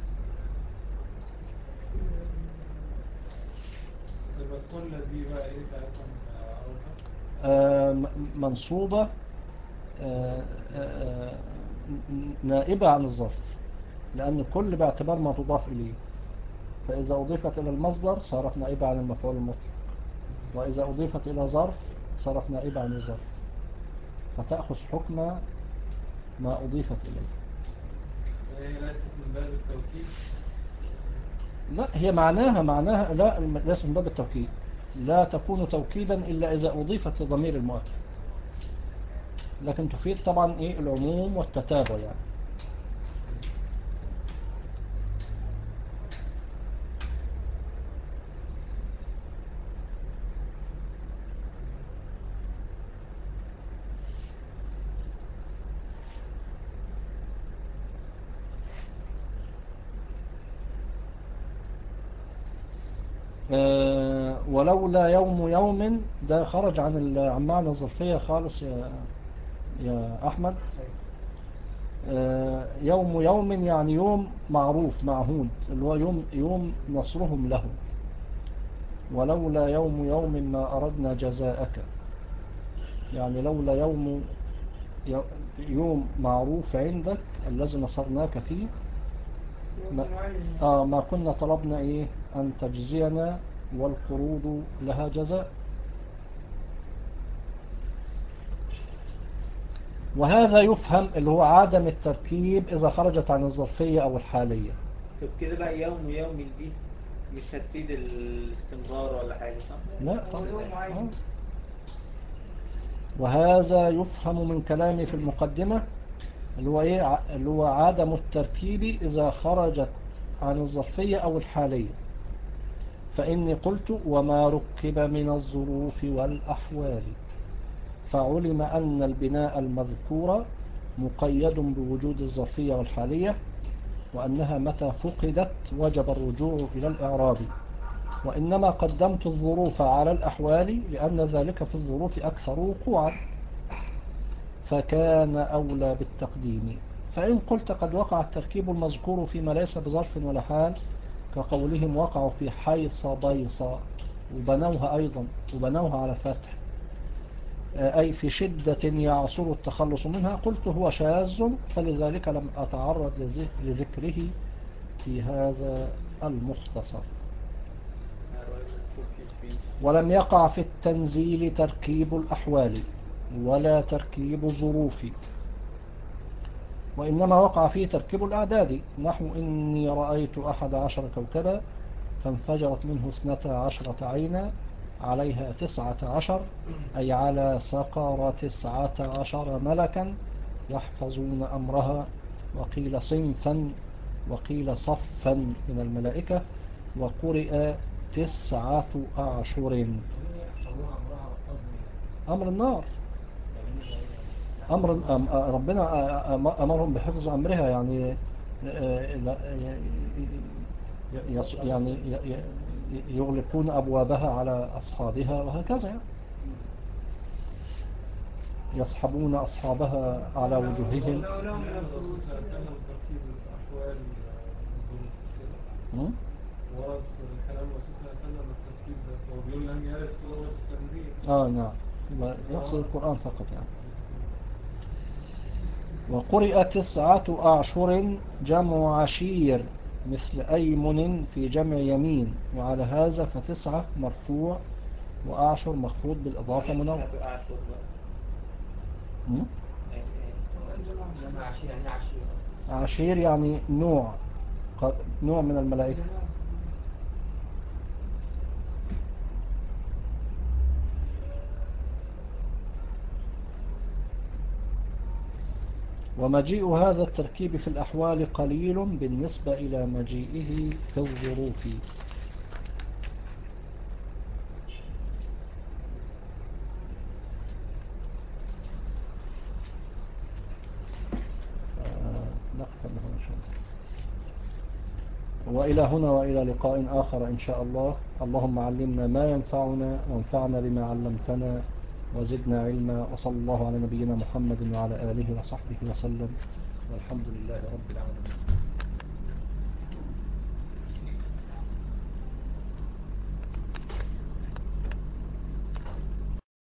تبقى كل دي بقى ايه ساعتها معروفة؟ آه منصوبة آه آه نائبة عن الظرف، لأن كل باعتبار ما تضاف إليه، فإذا أضيفت إلى المصدر صارت نائبة عن المفعول المطلق، وإذا أضيفت إلى ظرف صارت نائبة عن الظرف، فتأخذ حكم ما أضيفت إليه. هي ليست من باب التوكيد. لا هي معناها معناها لا ليس من باب التوكيد، لا تكون توكيدا إلا إذا أضيفت لضمير المؤكد، لكن تفيد طبعا إيه العموم والتتابع يعني. أه ولولا يوم يوم ده خرج عن عن معنى الظرفية خالص يا يا أحمد. أه يوم يوم يعني يوم معروف معهود، اللي هو يوم يوم نصرهم له. ولولا يوم يوم ما أردنا جزاءك، يعني لولا يوم يوم معروف عندك الذي نصرناك فيه ما, يوم معين. آه ما كنا طلبنا إيه أن تجزينا والقروض لها جزاء. وهذا يفهم اللي هو عدم التركيب إذا خرجت عن الظرفية أو الحالية. طب كده بقى يوم ويوم دي مش هتفيد الاستمرار ولا حاجة صح؟ لا هو طبعا. يوم آه. معين. وهذا يفهم من كلامي في المقدمة اللي هو إيه ع- اللي هو عدم التركيب إذا خرجت عن الظرفية أو الحالية. فإني قلت وما ركب من الظروف والأحوال، فعلم أن البناء المذكور مقيد بوجود الظرفية والحالية، وأنها متى فقدت وجب الرجوع إلى الإعراب، وإنما قدمت الظروف على الأحوال لأن ذلك في الظروف أكثر وقوعا فكان أولى بالتقديم. فإن قلت قد وقع التركيب المذكور فيما ليس بظرف ولا حال كقولهم وقعوا في حيص بيص وبنوها أيضا وبنوها على فتح أي في شدة يعصر التخلص منها، قلت هو شاذ فلذلك لم أتعرض لذكره في هذا المختصر. ولم يقع في التنزيل تركيب الأحوال ولا تركيب الظروف، وإنما وقع فيه تركيب الأعداد، نحو إني رأيت أحد عشر كوكبا فانفجرت منه اثنتا عشرة عينا عليها تسعة عشر، أي على سقر تسعة عشر ملكا يحفظون أمرها، وقيل صنفا وقيل صفا من الملائكة، وقرئ تسعة أعشر. أمر النار، أمر أم- ربنا أم- أمرهم بحفظ أمرها، يعني يص- يعني ي- ي- يغلقون أبوابها على أصحابها وهكذا، يعني يصحبون أصحابها على وجوههم. لو لهم نعم الرسول نفوذ. صلى الله عليه وسلم ترتيب الأحوال والظروف كده. م? ورد في كلام الرسول صلى الله عليه وسلم الترتيب ده، هو بيقول لم يرد في لغة التنزيل. آه نعم، ما يقصد القرآن فقط يعني. وقرئ تسعة أعشر جمع عشير مثل أيمن في جمع يمين، وعلى هذا فتسعة مرفوع وأعشر مخفوض بالإضافة منون. أعشر بقى. م? يعني إيه؟ جمع عشير يعني عشير أصلا. عشير يعني نوع ق- نوع من الملائكة. ومجيء هذا التركيب في الأحوال قليل بالنسبة إلى مجيئه في الظروف. آه، نقفل هنا إن شاء الله. وإلى هنا وإلى لقاء آخر إن شاء الله. اللهم علمنا ما ينفعنا وانفعنا بما علمتنا وزدنا علما، وصلى الله على نبينا محمد وعلى آله وصحبه وسلم، والحمد لله رب العالمين.